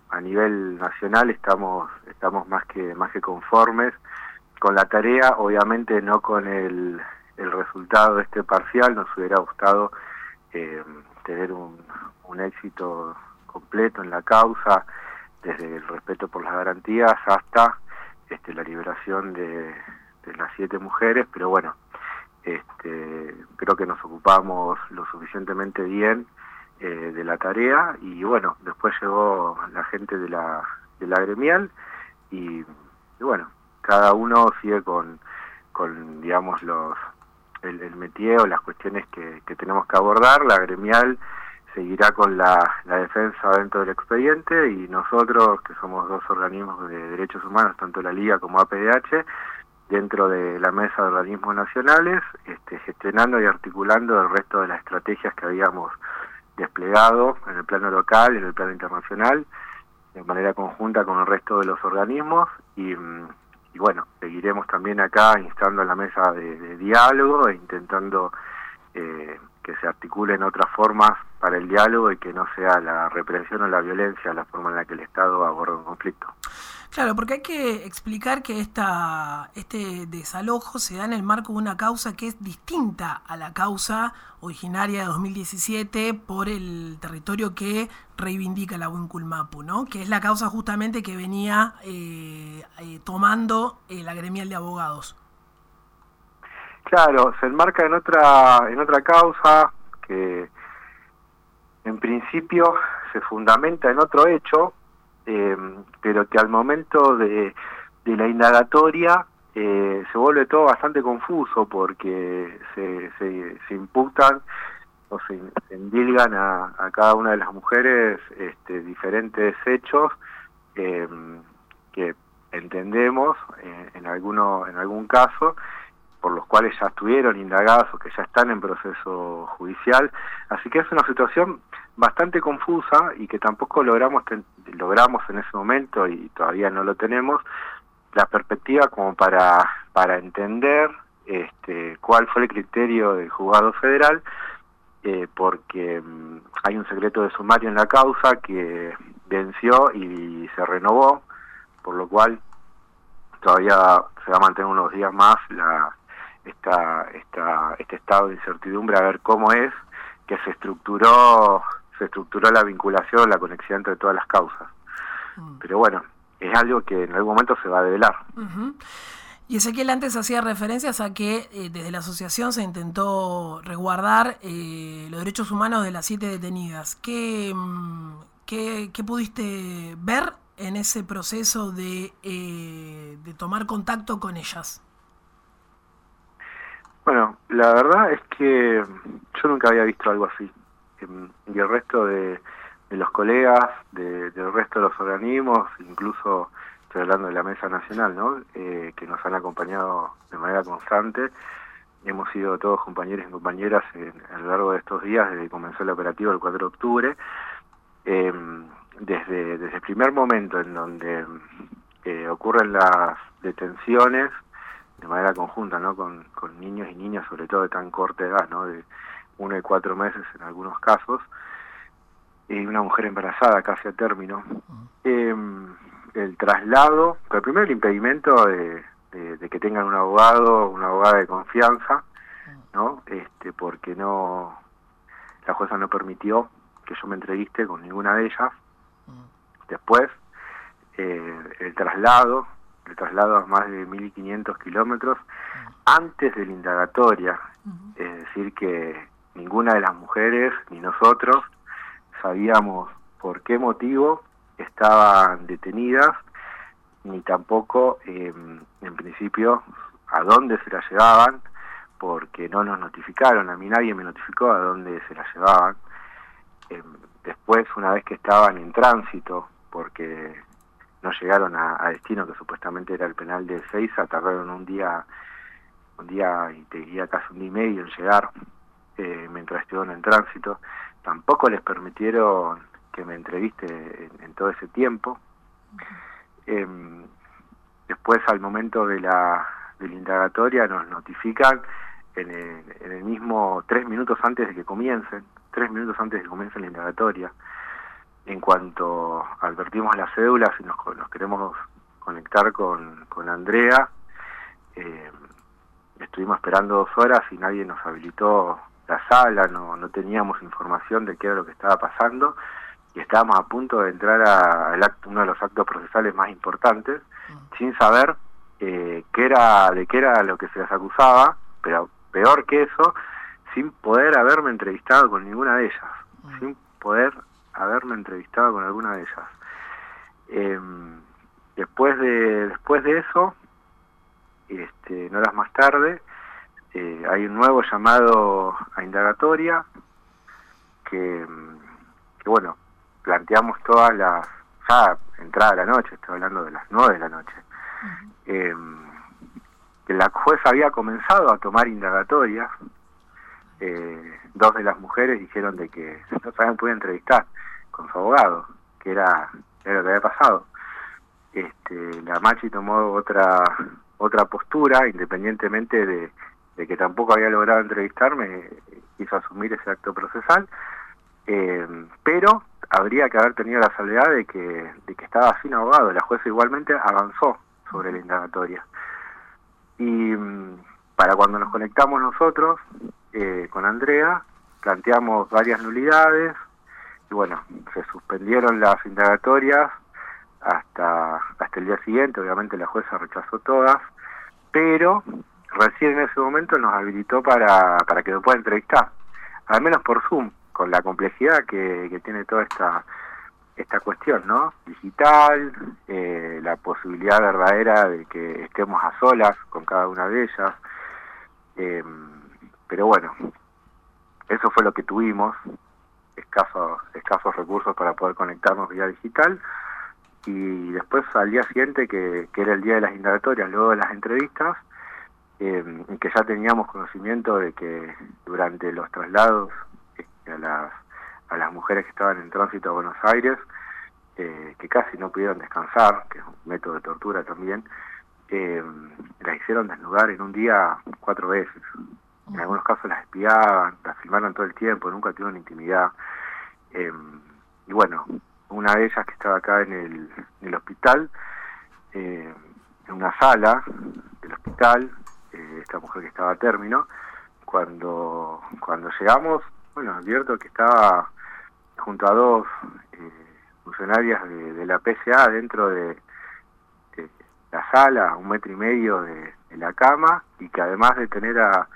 a nivel nacional estamos estamos más que más que conformes con la tarea, obviamente no con el, el resultado de este parcial. Nos hubiera gustado eh, tener un, un éxito completo en la causa, desde el respeto por las garantías hasta este, la liberación de, de las siete mujeres, pero bueno, este, creo que nos ocupamos lo suficientemente bien eh, de la tarea, y bueno, después llegó la gente de la, de la gremial, y, y bueno, cada uno sigue con, con digamos, los el, el métier o las cuestiones que, que tenemos que abordar. La gremial seguirá con la, la defensa dentro del expediente, y nosotros, que somos dos organismos de derechos humanos, tanto la Liga como A P D H, dentro de la mesa de organismos nacionales, este, gestionando y articulando el resto de las estrategias que habíamos desplegado en el plano local y en el plano internacional, de manera conjunta con el resto de los organismos, y, y bueno, seguiremos también acá instando a la mesa de, de diálogo e intentando eh, que se articulen otras formas para el diálogo y que no sea la represión o la violencia la forma en la que el Estado aborda un conflicto. Claro, porque hay que explicar que esta, este desalojo se da en el marco de una causa que es distinta a la causa originaria de dos mil diecisiete por el territorio que reivindica la Huincul-Mapu, ¿no? Que es la causa justamente que venía eh, eh, tomando eh, la gremial de abogados. Claro, se enmarca en otra en otra causa que en principio se fundamenta en otro hecho, eh, pero que al momento de, de la indagatoria eh, se vuelve todo bastante confuso, porque se, se, se imputan o se, se endilgan a, a cada una de las mujeres este, diferentes hechos eh, que entendemos eh, en alguno en algún caso, por los cuales ya estuvieron indagados o que ya están en proceso judicial. Así que es una situación bastante confusa y que tampoco logramos ten, logramos en ese momento, y todavía no lo tenemos, la perspectiva como para para entender este cuál fue el criterio del juzgado federal, eh, porque um, hay un secreto de sumario en la causa que venció y se renovó, por lo cual todavía se va a mantener unos días más la esta, esta, este estado de incertidumbre, a ver cómo es que se estructuró se estructuró la vinculación, la conexión entre todas las causas. Mm. Pero bueno, es algo que en algún momento se va a develar. Uh-huh. Y Ezequiel antes hacía referencias a que eh, desde la asociación se intentó resguardar eh, los derechos humanos de las siete detenidas. ¿Qué, qué, qué pudiste ver en ese proceso de, eh, de tomar contacto con ellas? Bueno, la verdad es que yo nunca había visto algo así. Y el resto de, de los colegas, de, del resto de los organismos, incluso estoy hablando de la Mesa Nacional, ¿no? Eh, que nos han acompañado de manera constante. Hemos sido todos compañeros y compañeras en, a lo largo de estos días, desde que comenzó el operativo el cuatro de octubre. Eh, desde, desde el primer momento en donde eh, ocurren las detenciones, de manera conjunta, ¿no? Con, con niños y niñas, sobre todo de tan corta edad, ¿no? De uno y cuatro meses en algunos casos, y una mujer embarazada casi a término. Eh, el traslado, pero primero el impedimento de, de, de que tengan un abogado, una abogada de confianza, ¿no? Este, porque no, la jueza no permitió que yo me entreviste con ninguna de ellas. Después, eh, el traslado, el traslado a más de mil quinientos kilómetros antes de la indagatoria, es decir que ninguna de las mujeres ni nosotros sabíamos por qué motivo estaban detenidas, ni tampoco eh, en principio a dónde se las llevaban, porque no nos notificaron. A mí nadie me notificó a dónde se las llevaban. Eh, después, una vez que estaban en tránsito, porque no llegaron a, a destino, que supuestamente era el penal de Ezeiza, tardaron un día un día y te diría casi un día y medio en llegar, eh, mientras estuvieron en tránsito. Tampoco les permitieron que me entreviste en, en todo ese tiempo. Eh, después, al momento de la, de la indagatoria, nos notifican en el, en el mismo tres minutos antes de que comiencen, tres minutos antes de que comience la indagatoria. en cuanto advertimos las cédulas y nos, nos queremos conectar con, con Andrea, eh, estuvimos esperando dos horas y nadie nos habilitó la sala, no, no teníamos información de qué era lo que estaba pasando y estábamos a punto de entrar a, a acto, uno de los actos procesales más importantes, mm. sin saber eh, qué era, de qué era lo que se les acusaba, pero peor que eso, sin poder haberme entrevistado con ninguna de ellas, mm. sin poder haberme entrevistado con alguna de ellas. Eh, después de después de eso, este, no horas más tarde, eh, hay un nuevo llamado a indagatoria que, que bueno, planteamos todas las, ya entrada la noche, estoy hablando de las nueve de la noche, uh-huh. eh, que la jueza había comenzado a tomar indagatorias. Eh, dos de las mujeres dijeron de que no se habían podido entrevistar con su abogado, que era, era lo que había pasado. Este, la Machi tomó otra otra postura, independientemente de, de que tampoco había logrado entrevistarme, quiso asumir ese acto procesal, eh, pero habría que haber tenido la salvedad de que, de que estaba sin abogado. La jueza igualmente avanzó sobre la indagatoria. Y para cuando nos conectamos nosotros eh, con Andrea, planteamos varias nulidades, y bueno, se suspendieron las indagatorias hasta hasta el día siguiente. Obviamente la jueza rechazó todas, pero recién en ese momento nos habilitó para, para que nos pueda entrevistar, al menos por Zoom, con la complejidad que, que tiene toda esta esta cuestión, ¿no? Digital, eh, la posibilidad verdadera de que estemos a solas con cada una de ellas, eh, pero bueno, eso fue lo que tuvimos, escasos, escasos recursos para poder conectarnos vía digital. Y después al día siguiente, que, que era el día de las indagatorias, luego de las entrevistas, eh, que ya teníamos conocimiento de que durante los traslados eh, a las a las mujeres que estaban en tránsito a Buenos Aires, eh, que casi no pudieron descansar, que es un método de tortura también, eh, las hicieron desnudar en un día cuatro veces. En algunos casos las espiaban, las filmaron todo el tiempo, nunca tuvieron intimidad. Eh, y bueno, una de ellas que estaba acá en el, en el hospital, eh, en una sala del hospital, eh, esta mujer que estaba a término, cuando, cuando llegamos, bueno, advierto que estaba junto a dos eh, funcionarias de, de la P C A dentro de, de la sala, a un metro y medio de, de la cama, y que además de tener a,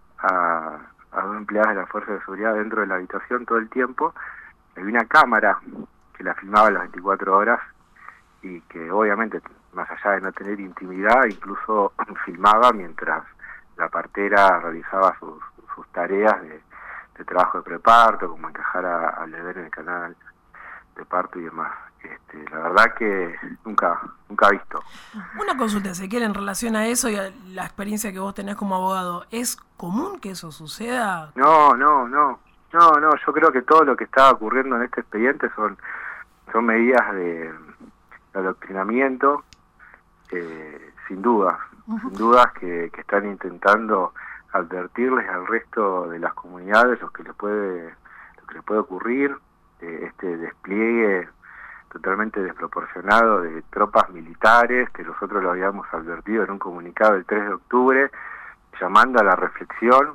a, a dos empleadas de la Fuerza de Seguridad dentro de la habitación todo el tiempo, había una cámara que la filmaba las veinticuatro horas y que obviamente, más allá de no tener intimidad, incluso filmaba mientras la partera realizaba sus, sus tareas de, de trabajo de preparto, como encajar a, al bebé en el canal de parto y demás. Este, la verdad que nunca nunca he visto. Una consulta, Ezequiel, en relación a eso y a la experiencia que vos tenés como abogado, ¿es común que eso suceda? No, no, no, no, no, yo creo que todo lo que está ocurriendo en este expediente son, son medidas de, de adoctrinamiento, eh, sin duda, uh-huh. sin dudas que, que están intentando advertirles al resto de las comunidades lo que les puede, lo que les puede ocurrir, eh, este despliegue totalmente desproporcionado de tropas militares, que nosotros lo habíamos advertido en un comunicado el tres de octubre, llamando a la reflexión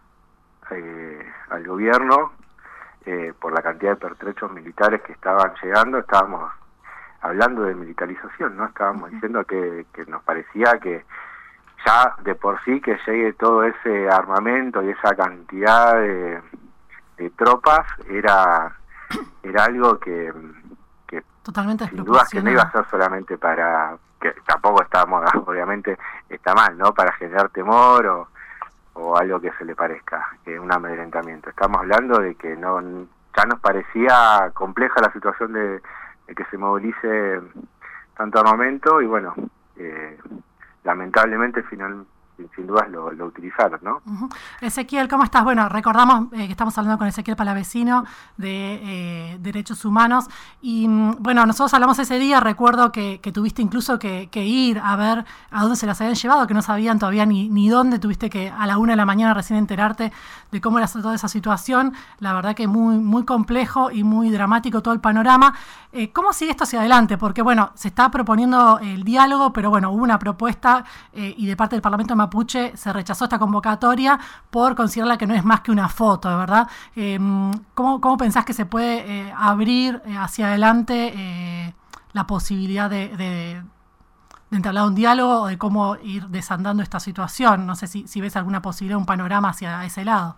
eh, al gobierno eh, por la cantidad de pertrechos militares que estaban llegando. Estábamos hablando de militarización, ¿no? Estábamos uh-huh. diciendo que, que nos parecía que ya de por sí que llegue todo ese armamento y esa cantidad de, de tropas era, era algo que, que totalmente sin duda que no iba a ser solamente para, que tampoco estábamos, obviamente está mal, ¿no? Para generar temor o, o algo que se le parezca, que un amedrentamiento. Estamos hablando de que no ya nos parecía compleja la situación de, de que se movilice tanto armamento y bueno, eh, lamentablemente final sin, sin dudas lo, lo utilizaron, ¿no? Uh-huh. Ezequiel, ¿cómo estás? Bueno, recordamos eh, que estamos hablando con Ezequiel Palavecino de eh, Derechos Humanos y bueno, nosotros hablamos ese día, recuerdo que, que tuviste incluso que, que ir a ver a dónde se las habían llevado, que no sabían todavía ni, ni dónde, tuviste que a la una de la mañana recién enterarte de cómo era toda esa situación, la verdad que muy, muy complejo y muy dramático todo el panorama. Eh, ¿Cómo sigue esto hacia adelante? Porque bueno, se está proponiendo el diálogo, pero bueno, hubo una propuesta eh, y de parte del Parlamento Mapuche se rechazó esta convocatoria por considerarla que no es más que una foto, ¿verdad? Eh, ¿cómo, ¿Cómo pensás que se puede eh, abrir eh, hacia adelante eh, la posibilidad de, de, de entablar un diálogo o de cómo ir desandando esta situación? No sé si, si ves alguna posibilidad, un panorama hacia ese lado.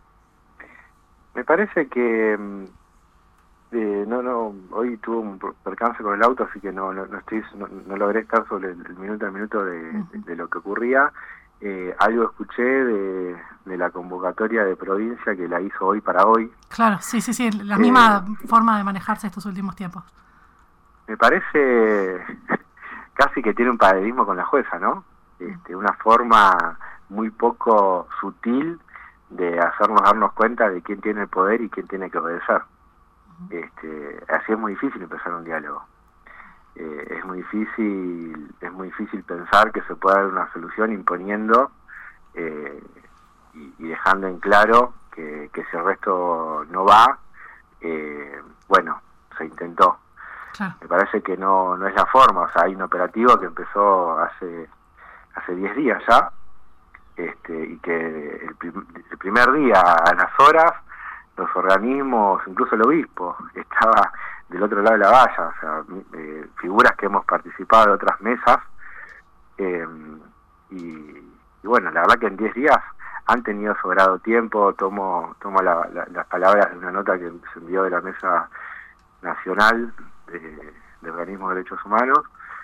Me parece que eh, no, no, hoy tuve un percance con el auto, así que no, no, no estoy, no, no logré estar sobre el, el minuto a minuto de, uh-huh. de, de lo que ocurría. Eh, algo escuché de, de la convocatoria de provincia que la hizo hoy para hoy. Claro, sí, sí, sí, la misma eh, forma de manejarse estos últimos tiempos. Me parece casi que tiene un paralelismo con la jueza, ¿no? Este, una forma muy poco sutil de hacernos darnos cuenta de quién tiene el poder y quién tiene que obedecer. Este, así es muy difícil empezar un diálogo. Eh, es muy difícil, es muy difícil pensar que se pueda dar una solución imponiendo eh, y, y dejando en claro que, que si el resto no va, eh, bueno, se intentó. Claro. Me parece que no, no es la forma. O sea, hay un operativo que empezó hace hace diez días ya, este, y que el, prim el primer día a las horas los organismos, incluso el obispo, estaba del otro lado de la valla, o sea, eh, figuras que hemos participado de otras mesas, eh, y, y bueno, la verdad que en diez días han tenido sobrado tiempo. Tomo, tomo la, la, las palabras de una nota que se envió de la Mesa Nacional de, de Organismos de Derechos Humanos,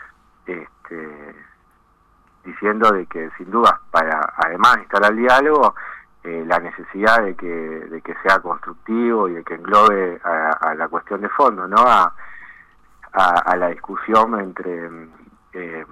este, diciendo de que sin duda, para además de instalar el diálogo, Eh, la necesidad de que de que sea constructivo y de que englobe a, a la cuestión de fondo, ¿no? A, a, a la discusión entre eh,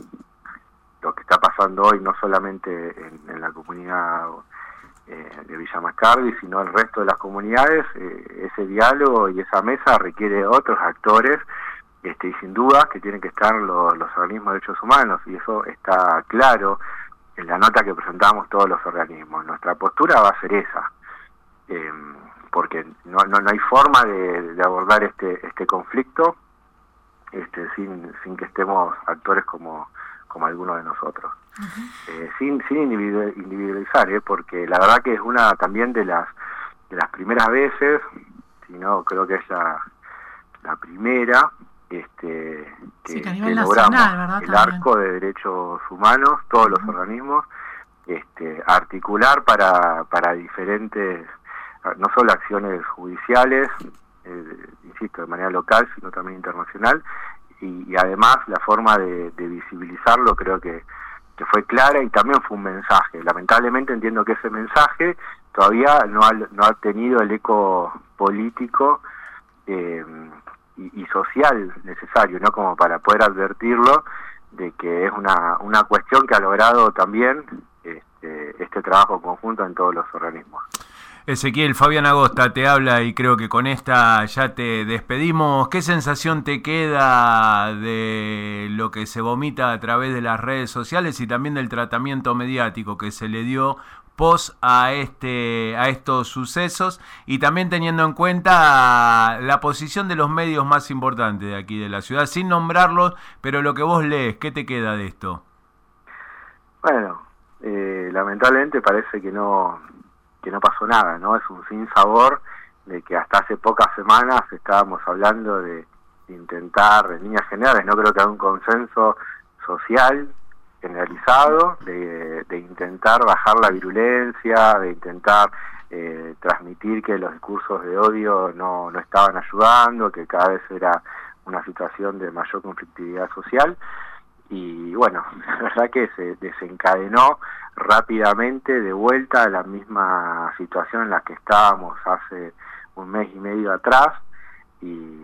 lo que está pasando hoy, no solamente en, en la comunidad eh, de Villa Mascardi, sino el resto de las comunidades. Eh, ese diálogo y esa mesa requiere otros actores, este, y sin duda que tienen que estar los, los organismos de derechos humanos, y eso está claro en la nota que presentamos todos los organismos. Nuestra postura va a ser esa, eh, porque no, no, no hay forma de, de abordar este este conflicto este, sin sin que estemos actores como como algunos de nosotros. Uh-huh. eh, sin sin individualizar, eh, porque la verdad que es una también de las de las primeras veces, si no creo que es la, la primera, este que, sí, que, que logramos nacional, el también. Arco de derechos humanos, todos los uh-huh. organismos, este articular para para diferentes, no solo acciones judiciales, eh, insisto, de manera local, sino también internacional, y, y además la forma de, de visibilizarlo creo que, que fue clara y también fue un mensaje. Lamentablemente entiendo que ese mensaje todavía no ha, no ha tenido el eco político eh, Y, y social necesario, ¿no? Como para poder advertirlo de que es una una cuestión que ha logrado también este, este trabajo conjunto en todos los organismos. Ezequiel, Fabián Agosta te habla y creo que con esta ya te despedimos. ¿Qué sensación te queda de lo que se vomita a través de las redes sociales y también del tratamiento mediático que se le dio pos a este a estos sucesos, y también teniendo en cuenta la posición de los medios más importantes de aquí de la ciudad, sin nombrarlos, pero lo que vos lees, ¿qué te queda de esto? Bueno, eh, lamentablemente parece que no que no pasó nada, ¿no? Es un sinsabor de que hasta hace pocas semanas estábamos hablando de intentar, en líneas generales, no creo que haya un consenso social generalizado de, de intentar bajar la virulencia, de intentar eh, transmitir que los discursos de odio no, no estaban ayudando, que cada vez era una situación de mayor conflictividad social, y bueno, la verdad que se desencadenó rápidamente de vuelta a la misma situación en la que estábamos hace un mes y medio atrás, y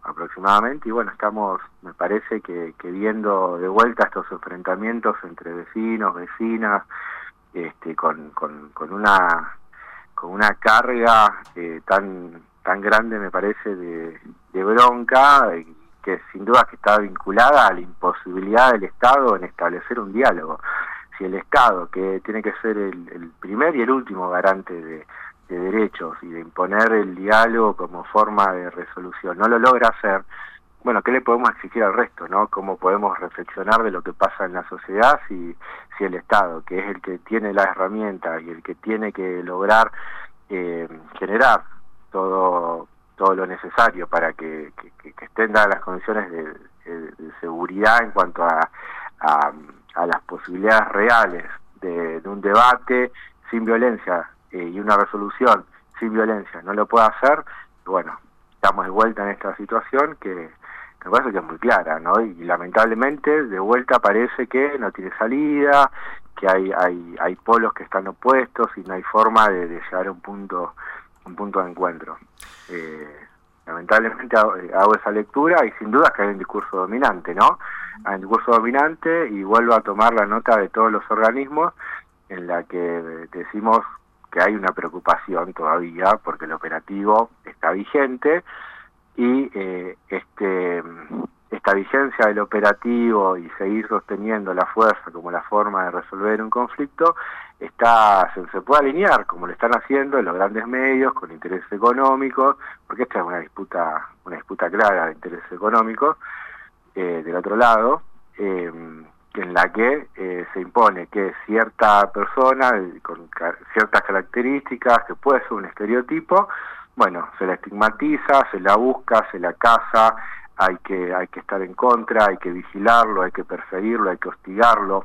aproximadamente, y bueno, estamos, me parece que, que viendo de vuelta estos enfrentamientos entre vecinos, vecinas, este, con, con, con una con una carga eh, tan tan grande, me parece, de, de bronca, eh, que sin duda que está vinculada a la imposibilidad del Estado en establecer un diálogo. Si el Estado, que tiene que ser el, el primer y el último garante de, de derechos y de imponer el diálogo como forma de resolución, no lo logra hacer, bueno, ¿qué le podemos exigir al resto, no? ¿Cómo podemos reflexionar de lo que pasa en la sociedad si, si el Estado, que es el que tiene las herramientas y el que tiene que lograr eh, generar todo todo lo necesario para que, que, que estén dadas las condiciones de, de, de seguridad en cuanto a, a, a las posibilidades reales de, de un debate sin violencia eh, y una resolución sin violencia, no lo puede hacer? Bueno, estamos de vuelta en esta situación que me parece que es muy clara, ¿no? Y, y lamentablemente de vuelta parece que no tiene salida, que hay hay hay polos que están opuestos y no hay forma de, de llegar a un punto un punto de encuentro. Eh, lamentablemente hago, hago esa lectura y sin duda que hay un discurso dominante, ¿no? Hay un discurso dominante y vuelvo a tomar la nota de todos los organismos en la que decimos que hay una preocupación todavía porque el operativo está vigente y eh, este esta vigencia del operativo y seguir sosteniendo la fuerza como la forma de resolver un conflicto está se, se puede alinear como lo están haciendo los grandes medios con intereses económicos, porque esta es una disputa una disputa clara de intereses económicos eh, del otro lado, eh, en la que eh, se impone que cierta persona con ca- ciertas características, que puede ser un estereotipo, bueno, se la estigmatiza, se la busca, se la caza, hay que hay que estar en contra, hay que vigilarlo, hay que perseguirlo, hay que hostigarlo.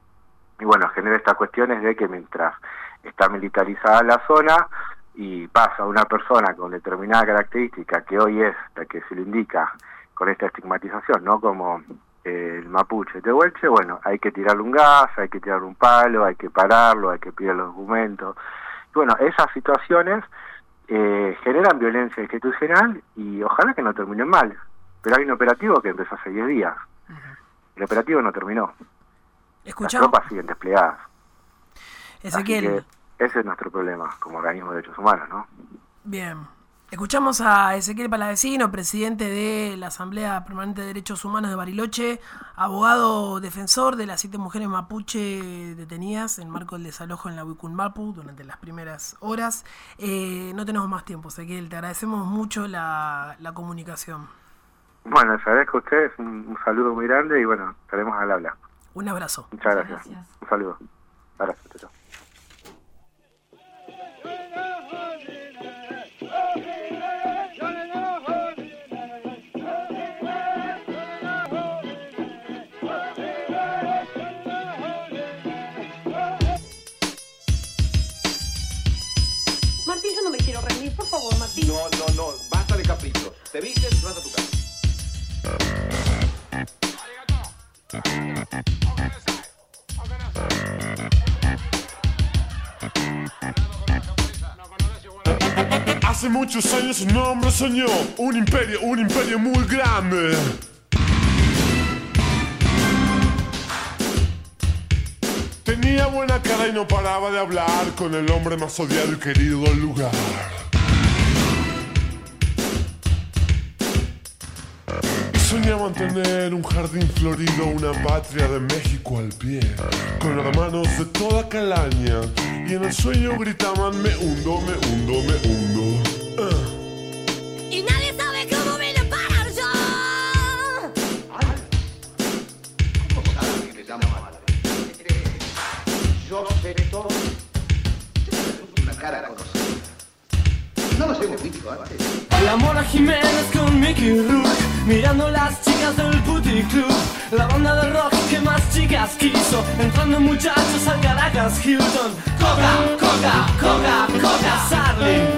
Y bueno, genera estas cuestiones de que mientras está militarizada la zona y pasa una persona con determinada característica que hoy es la que se le indica con esta estigmatización, ¿no? Como eh, el mapuche tehuelche, bueno, hay que tirarle un gas, hay que tirarle un palo, hay que pararlo, hay que pedir los documentos. Y bueno, esas situaciones eh, generan violencia institucional y ojalá que no terminen mal. Pero hay un operativo que empezó hace diez días. El operativo no terminó. Escuchamos. Las tropas siguen desplegadas. Ezequiel. Así que ese es nuestro problema como organismo de derechos humanos, ¿no? Bien. Escuchamos a Ezequiel Palavecino, presidente de la Asamblea Permanente de Derechos Humanos de Bariloche, abogado defensor de las siete mujeres mapuche detenidas en marco del desalojo en la Huicunmapu durante las primeras horas. Eh, no tenemos más tiempo, Ezequiel. Te agradecemos mucho la, la comunicación. Bueno, les agradezco a ustedes, un, un saludo muy grande y bueno, estaremos al habla. Un abrazo. Muchas gracias. gracias. Un saludo. Abrazo. Chao. Martín, yo no me quiero rendir, por favor, Martín. No, no, no, basta de caprichos. Te vistes y vas a tu casa. Hace muchos años un hombre soñó un imperio, un imperio muy grande. Tenía buena cara y no paraba de hablar con el hombre más odiado y querido del lugar. Y soñaban tener un jardín florido, una patria de México al pie, con hermanos de toda calaña, y en el sueño gritaban: me hundo, me hundo, me hundo. Uh. Y nadie sabe cómo vine a parar yo. ¿Cómo sabes que te llamo mal? Yo sé todo. Una cara conocida. No nos hemos visto antes. La Mona Jiménez con Mickey Rourke, mirando las chicas del Booty Club. La banda de rock que más chicas quiso, entrando muchachos al Caracas Hilton. Coca, Coca, Coca, Coca, Sarli.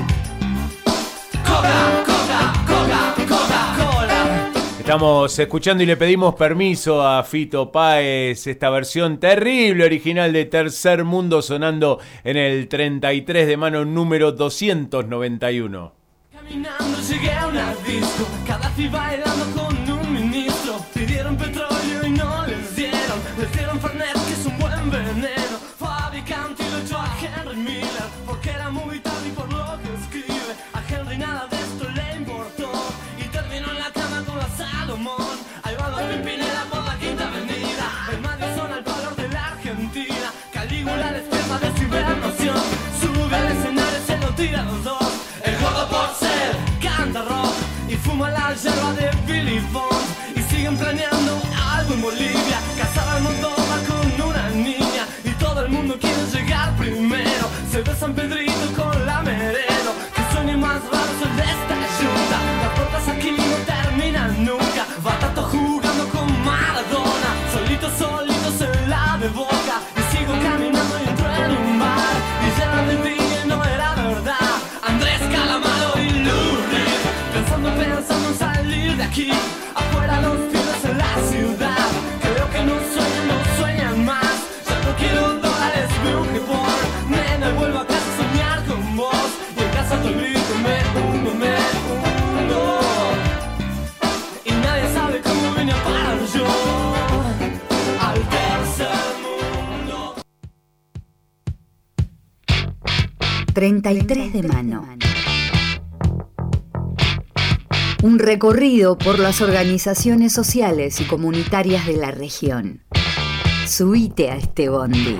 Coca, Coca, Coca, Coca-Cola. Estamos escuchando y le pedimos permiso a Fito Páez, esta versión terrible original de Tercer Mundo sonando en el treinta y tres de mano número doscientos noventa y uno. Caminando llegué a una disco, Gaddafi bailando con un ministro. Pidieron petróleo y no les dieron, les dieron Fernet, que es un buen veneno. Fabricante y lo echó a Henry Miller, porque era muy vital y por lo que escribe. A Henry nada de esto le importó, y terminó en la cama con la Salomón. Ahí va Don Pimpinela por la Quinta Avenida, el Madison al valor de la Argentina. Calígula despierta de su hibernación, sube al escenario y se lo tira a los dos. El gordo por ser canta rock y fuma la yerba de Billy Bond, y siguen planeando algo en Bolivia. Casada en Moldova con una niña, y todo el mundo quiere llegar primero. Se ve San Pedrito con la Merelo, que sueño más raro es el de esta ayuda. Las puertas aquí no terminan nunca, Batato jugando con Maradona, solito solito se la de boca. Y sigo caminando y entro en un bar, y llena de vino y no era verdad. Andrés Calamaro y Lou Reed, pensando, pensando en salir de aquí. Afuera los pibes en la ciudad, creo que no sueñan, no sueñan más. Ya no quiero dólares, veo que por nena vuelvo a casa a soñar con vos. Y en casa te grito, me hundo, me hundo, y nadie sabe cómo vine a parar yo al tercer mundo. treinta y tres de mano. Un recorrido por las organizaciones sociales y comunitarias de la región. Subite a este bondi.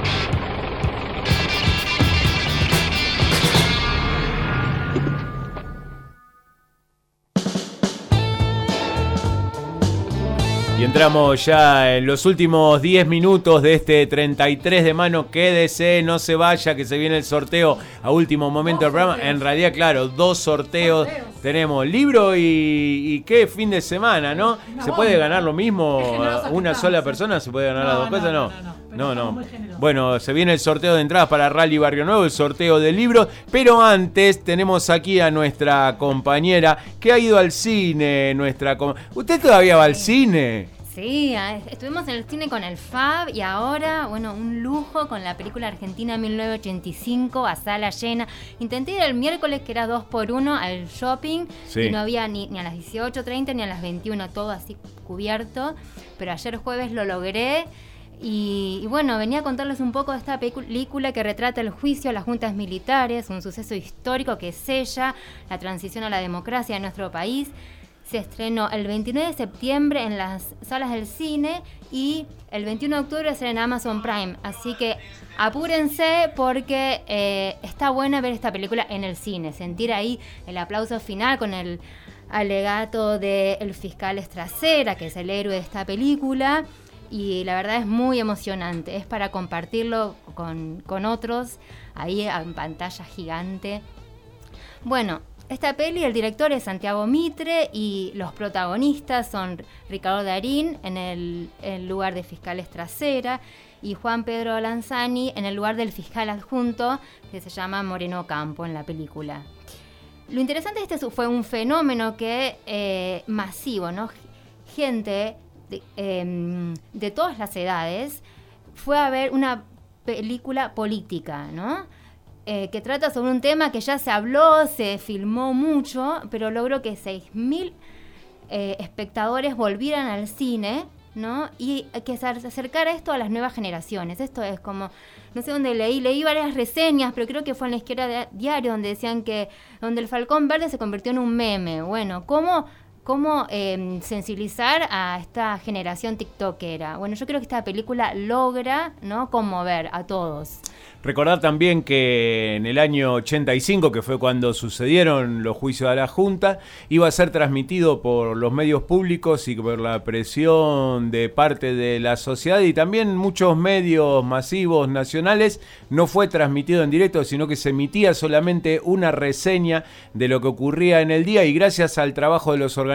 Y entramos ya en los últimos diez minutos de este treinta y tres de mano. Quédese, no se vaya, que se viene el sorteo a último momento del programa. En realidad, claro, dos sorteos. Tenemos libro y, y qué fin de semana, ¿no? ¿Se puede ganar lo mismo? ¿Una sola persona se puede ganar las dos cosas? No, no, no. Bueno, se viene el sorteo de entradas para Rally Barrio Nuevo, el sorteo de libros. Pero antes tenemos aquí a nuestra compañera que ha ido al cine. Nuestra com- ¿Usted todavía va al cine? Sí, estuvimos en el cine con el Fab y ahora, bueno, un lujo con la película Argentina mil novecientos ochenta y cinco a sala llena. Intenté ir el miércoles, que era dos por uno, al shopping, sí, y no había ni, ni a las dieciocho treinta ni a las veintiuno, todo así cubierto. Pero ayer jueves lo logré. Y, y bueno, venía a contarles un poco de esta película que retrata el juicio a las juntas militares, un suceso histórico que sella la transición a la democracia en nuestro país. Se estrenó el veintinueve de septiembre en las salas del cine y el veintiuno de octubre será en Amazon Prime. Así que apúrense porque eh, está buena ver esta película en el cine. Sentir ahí el aplauso final con el alegato del fiscal Estracera, que es el héroe de esta película. Y la verdad es muy emocionante. Es para compartirlo con, con otros ahí en pantalla gigante. Bueno, esta peli, el director es Santiago Mitre y los protagonistas son Ricardo Darín en el, el lugar de fiscal Estracera y Juan Pedro Lanzani en el lugar del fiscal adjunto, que se llama Moreno Campo en la película. Lo interesante de este fue un fenómeno que eh, masivo, ¿no? Gente de, eh, de todas las edades fue a ver una película política, ¿no? Eh, que trata sobre un tema que ya se habló, se filmó mucho, pero logró que seis mil eh, espectadores volvieran al cine, ¿no? Y que se acercara esto a las nuevas generaciones. Esto es como, no sé dónde leí, leí varias reseñas, pero creo que fue en la Izquierda Diario donde decían que donde el Falcón Verde se convirtió en un meme. Bueno, ¿cómo, cómo eh, sensibilizar a esta generación tiktokera? Bueno, yo creo que esta película logra, ¿no?, conmover a todos. Recordar también que en el año ochenta y cinco, que fue cuando sucedieron los juicios a la Junta, iba a ser transmitido por los medios públicos y por la presión de parte de la sociedad y también muchos medios masivos nacionales. No fue transmitido en directo, sino que se emitía solamente una reseña de lo que ocurría en el día, y gracias al trabajo de los organismos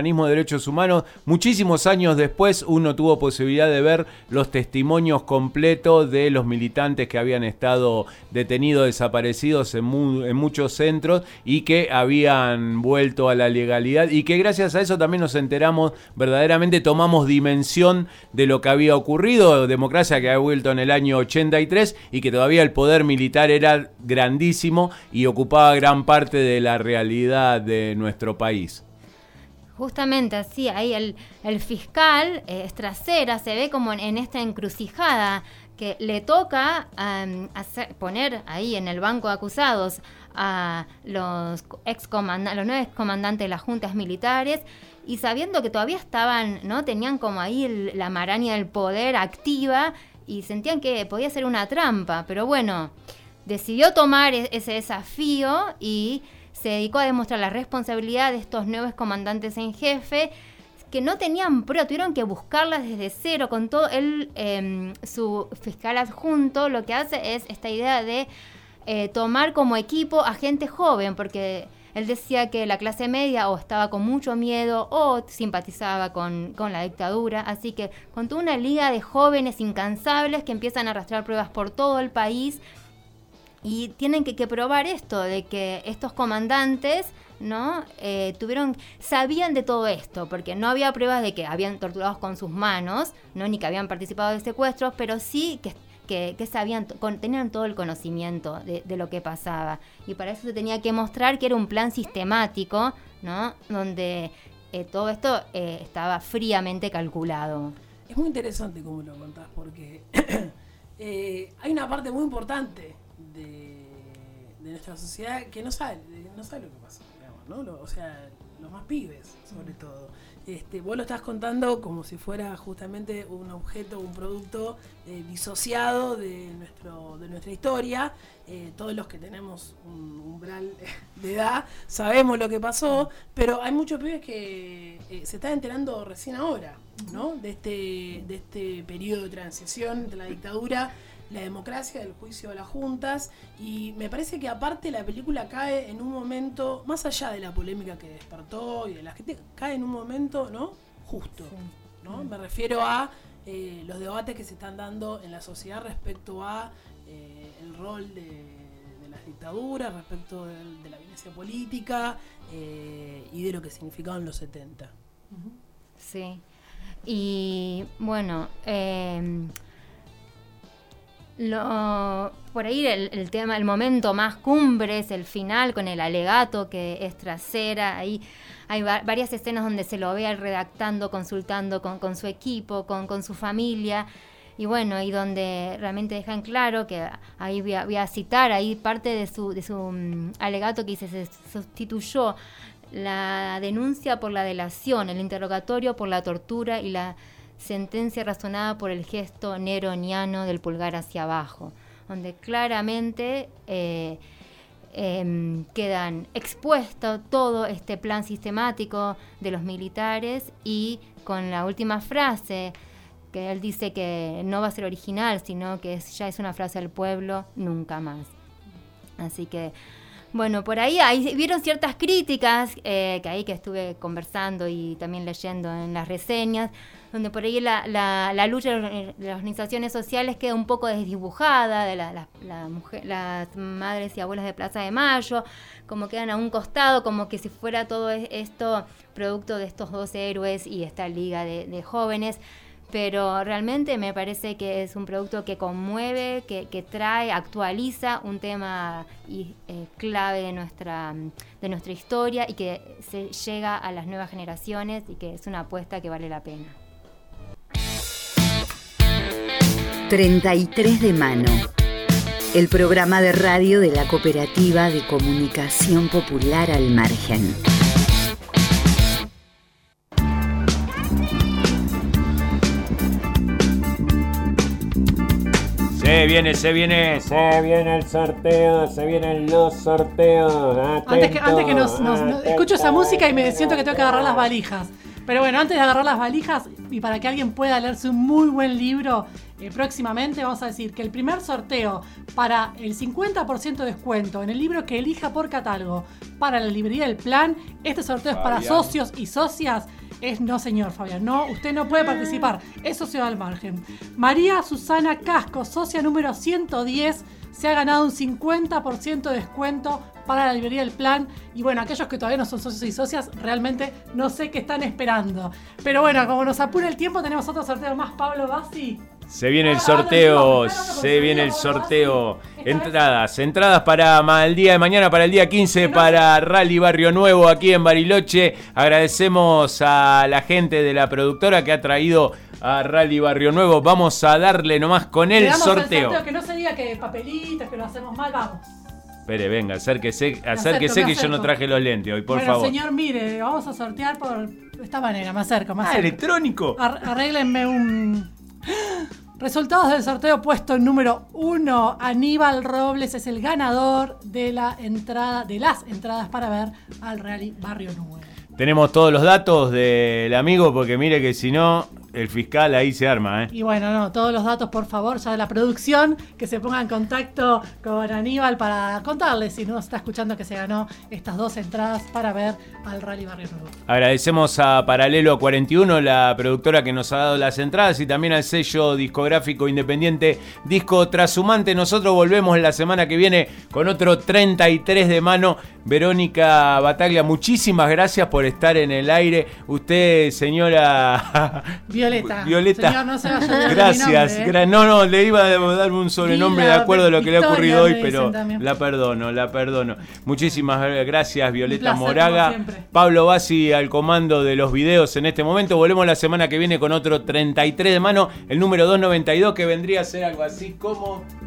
organismos de derechos humanos. Muchísimos años después uno tuvo posibilidad de ver los testimonios completos de los militantes que habían estado detenidos, desaparecidos en, mu- en muchos centros y que habían vuelto a la legalidad, y que gracias a eso también nos enteramos, verdaderamente tomamos dimensión de lo que había ocurrido. Democracia que había vuelto en el año ochenta y tres y que todavía el poder militar era grandísimo y ocupaba gran parte de la realidad de nuestro país. Justamente así, ahí el, el fiscal eh, Estracera se ve como en, en esta encrucijada que le toca um, hacer, poner ahí en el banco de acusados a los ex comandantes, los nueve excomandantes de las juntas militares, y sabiendo que todavía estaban, ¿no? Tenían como ahí el, la maraña del poder activa y sentían que podía ser una trampa, pero bueno, decidió tomar ese desafío y se dedicó a demostrar la responsabilidad de estos nuevos comandantes en jefe, que no tenían pruebas, tuvieron que buscarlas desde cero. Con todo, él, eh, su fiscal adjunto, lo que hace es esta idea de eh, tomar como equipo a gente joven, porque él decía que la clase media o estaba con mucho miedo o simpatizaba con, con la dictadura, así que con toda una liga de jóvenes incansables que empiezan a arrastrar pruebas por todo el país. Y tienen que, que probar esto, de que estos comandantes, ¿no? Eh, tuvieron, sabían de todo esto, porque no había pruebas de que habían torturado con sus manos, ¿no? Ni que habían participado de secuestros, pero sí que, que, que sabían, con, tenían todo el conocimiento de, de lo que pasaba. Y para eso se tenía que mostrar que era un plan sistemático, ¿no? Donde eh, todo esto eh, estaba fríamente calculado. Es muy interesante cómo lo contás, porque eh, hay una parte muy importante De, de nuestra sociedad que no sabe, no sabe lo que pasa, digamos, ¿no? Lo, o sea, los más pibes, sobre todo. Este, vos lo estás contando como si fuera justamente un objeto, un producto eh, disociado de nuestro, de nuestra historia. Eh, todos los que tenemos un umbral de edad sabemos lo que pasó, pero hay muchos pibes que eh, se están enterando recién ahora, ¿no? De este, de este periodo de transición entre la dictadura, la democracia, del juicio de las juntas, y me parece que aparte la película cae en un momento, más allá de la polémica que despertó y de la gente, cae en un momento, ¿no? Justo, ¿no? Me refiero a eh, los debates que se están dando en la sociedad respecto a eh, el rol de, de las dictaduras, respecto de, de la violencia política eh, y de lo que significaban los setenta. Sí, y bueno, eh, Lo, por ahí el, el tema, el momento más cumbre es el final con el alegato que es Trasera. Ahí hay va, varias escenas donde se lo ve al redactando, consultando con, con su equipo, con, con su familia, y bueno, y donde realmente dejan claro que ahí voy a, voy a citar ahí parte de su, de su um, alegato que dice: se sustituyó la denuncia por la delación, el interrogatorio por la tortura y la sentencia razonada por el gesto neroniano del pulgar hacia abajo, donde claramente eh, eh, quedan expuestos todo este plan sistemático de los militares, y con la última frase que él dice que no va a ser original, sino que es, ya es una frase del pueblo, nunca más. Así que bueno, por ahí, ahí vieron ciertas críticas eh, que ahí que estuve conversando y también leyendo en las reseñas, donde por ahí la, la, la lucha de las organizaciones sociales queda un poco desdibujada, de la, la, la mujer, las madres y abuelas de Plaza de Mayo, como quedan a un costado, como que si fuera todo esto producto de estos dos héroes y esta liga de, de jóvenes. Pero realmente me parece que es un producto que conmueve, que, que trae, actualiza un tema y, eh, clave de nuestra, de nuestra historia, y que se llega a las nuevas generaciones, y que es una apuesta que vale la pena. treinta y tres de mano, el programa de radio de la Cooperativa de Comunicación Popular Al Margen. Se viene, se viene, se viene el sorteo, se vienen los sorteos. Atento, antes que, antes que nos, nos, nos escucho esa música y me siento que tengo que agarrar las valijas. Pero bueno, antes de agarrar las valijas, y para que alguien pueda leerse un muy buen libro, eh, próximamente vamos a decir que el primer sorteo para el cincuenta por ciento de descuento en el libro que elija por catálogo para la librería del Plan, este sorteo es para Fabián. socios y socias. Es no, señor Fabián, no, usted no puede participar, es socio al margen. María Susana Casco, socia número ciento diez, se ha ganado un cincuenta por ciento de descuento para la librería del Plan. Y bueno, aquellos que todavía no son socios y socias, realmente no sé qué están esperando. Pero bueno, como nos apura el tiempo, tenemos otro sorteo más. Pablo Bassi. Se viene el sorteo, se viene el sorteo. Entradas, entradas para ma- el día de mañana, para el día quince, para Rally Barrio Nuevo aquí en Bariloche. Agradecemos a la gente de la productora que ha traído a Rally Barrio Nuevo. Vamos a darle nomás con el Le damos sorteo. sorteo. Que no se diga que papelitos, que lo hacemos mal, vamos. Espere, venga, acérquese, Me acérquese acerco, me que yo no acerco. traje los lentes hoy, por bueno, favor. señor, mire, vamos a sortear por esta manera. Me acerco, me Ah, acerco. electrónico. Ar- arréglenme un... Resultados del sorteo puesto número uno. Aníbal Robles es el ganador de la entrada, de las entradas para ver al Rally Barrio Nuevo. Tenemos todos los datos del amigo, porque mire que si no, el fiscal ahí se arma, ¿eh? Y bueno, no, todos los datos, por favor, ya de la producción, que se ponga en contacto con Aníbal para contarle si no está escuchando que se ganó estas dos entradas para ver al Rally Barrio Nuevo. Agradecemos a Paralelo cuarenta y uno, la productora que nos ha dado las entradas, y también al sello discográfico independiente Disco Trashumante. Nosotros volvemos la semana que viene con otro treinta y tres de mano. Verónica Bataglia, muchísimas gracias por estar en el aire. Usted, señora Violeta. Violeta, Señor, no se vaya a olvidar de mi gracias. nombre, ¿eh? gra- no, no, le iba a dar un sobrenombre Vila de acuerdo a lo que le ha Victoria, ocurrido hoy, me pero dicen también. la perdono, la perdono. Muchísimas gracias, Violeta Un placer, Moraga. como siempre. Pablo Bassi al comando de los videos en este momento. Volvemos la semana que viene con otro treinta y tres de mano, el número doscientos noventa y dos, que vendría a ser algo así como...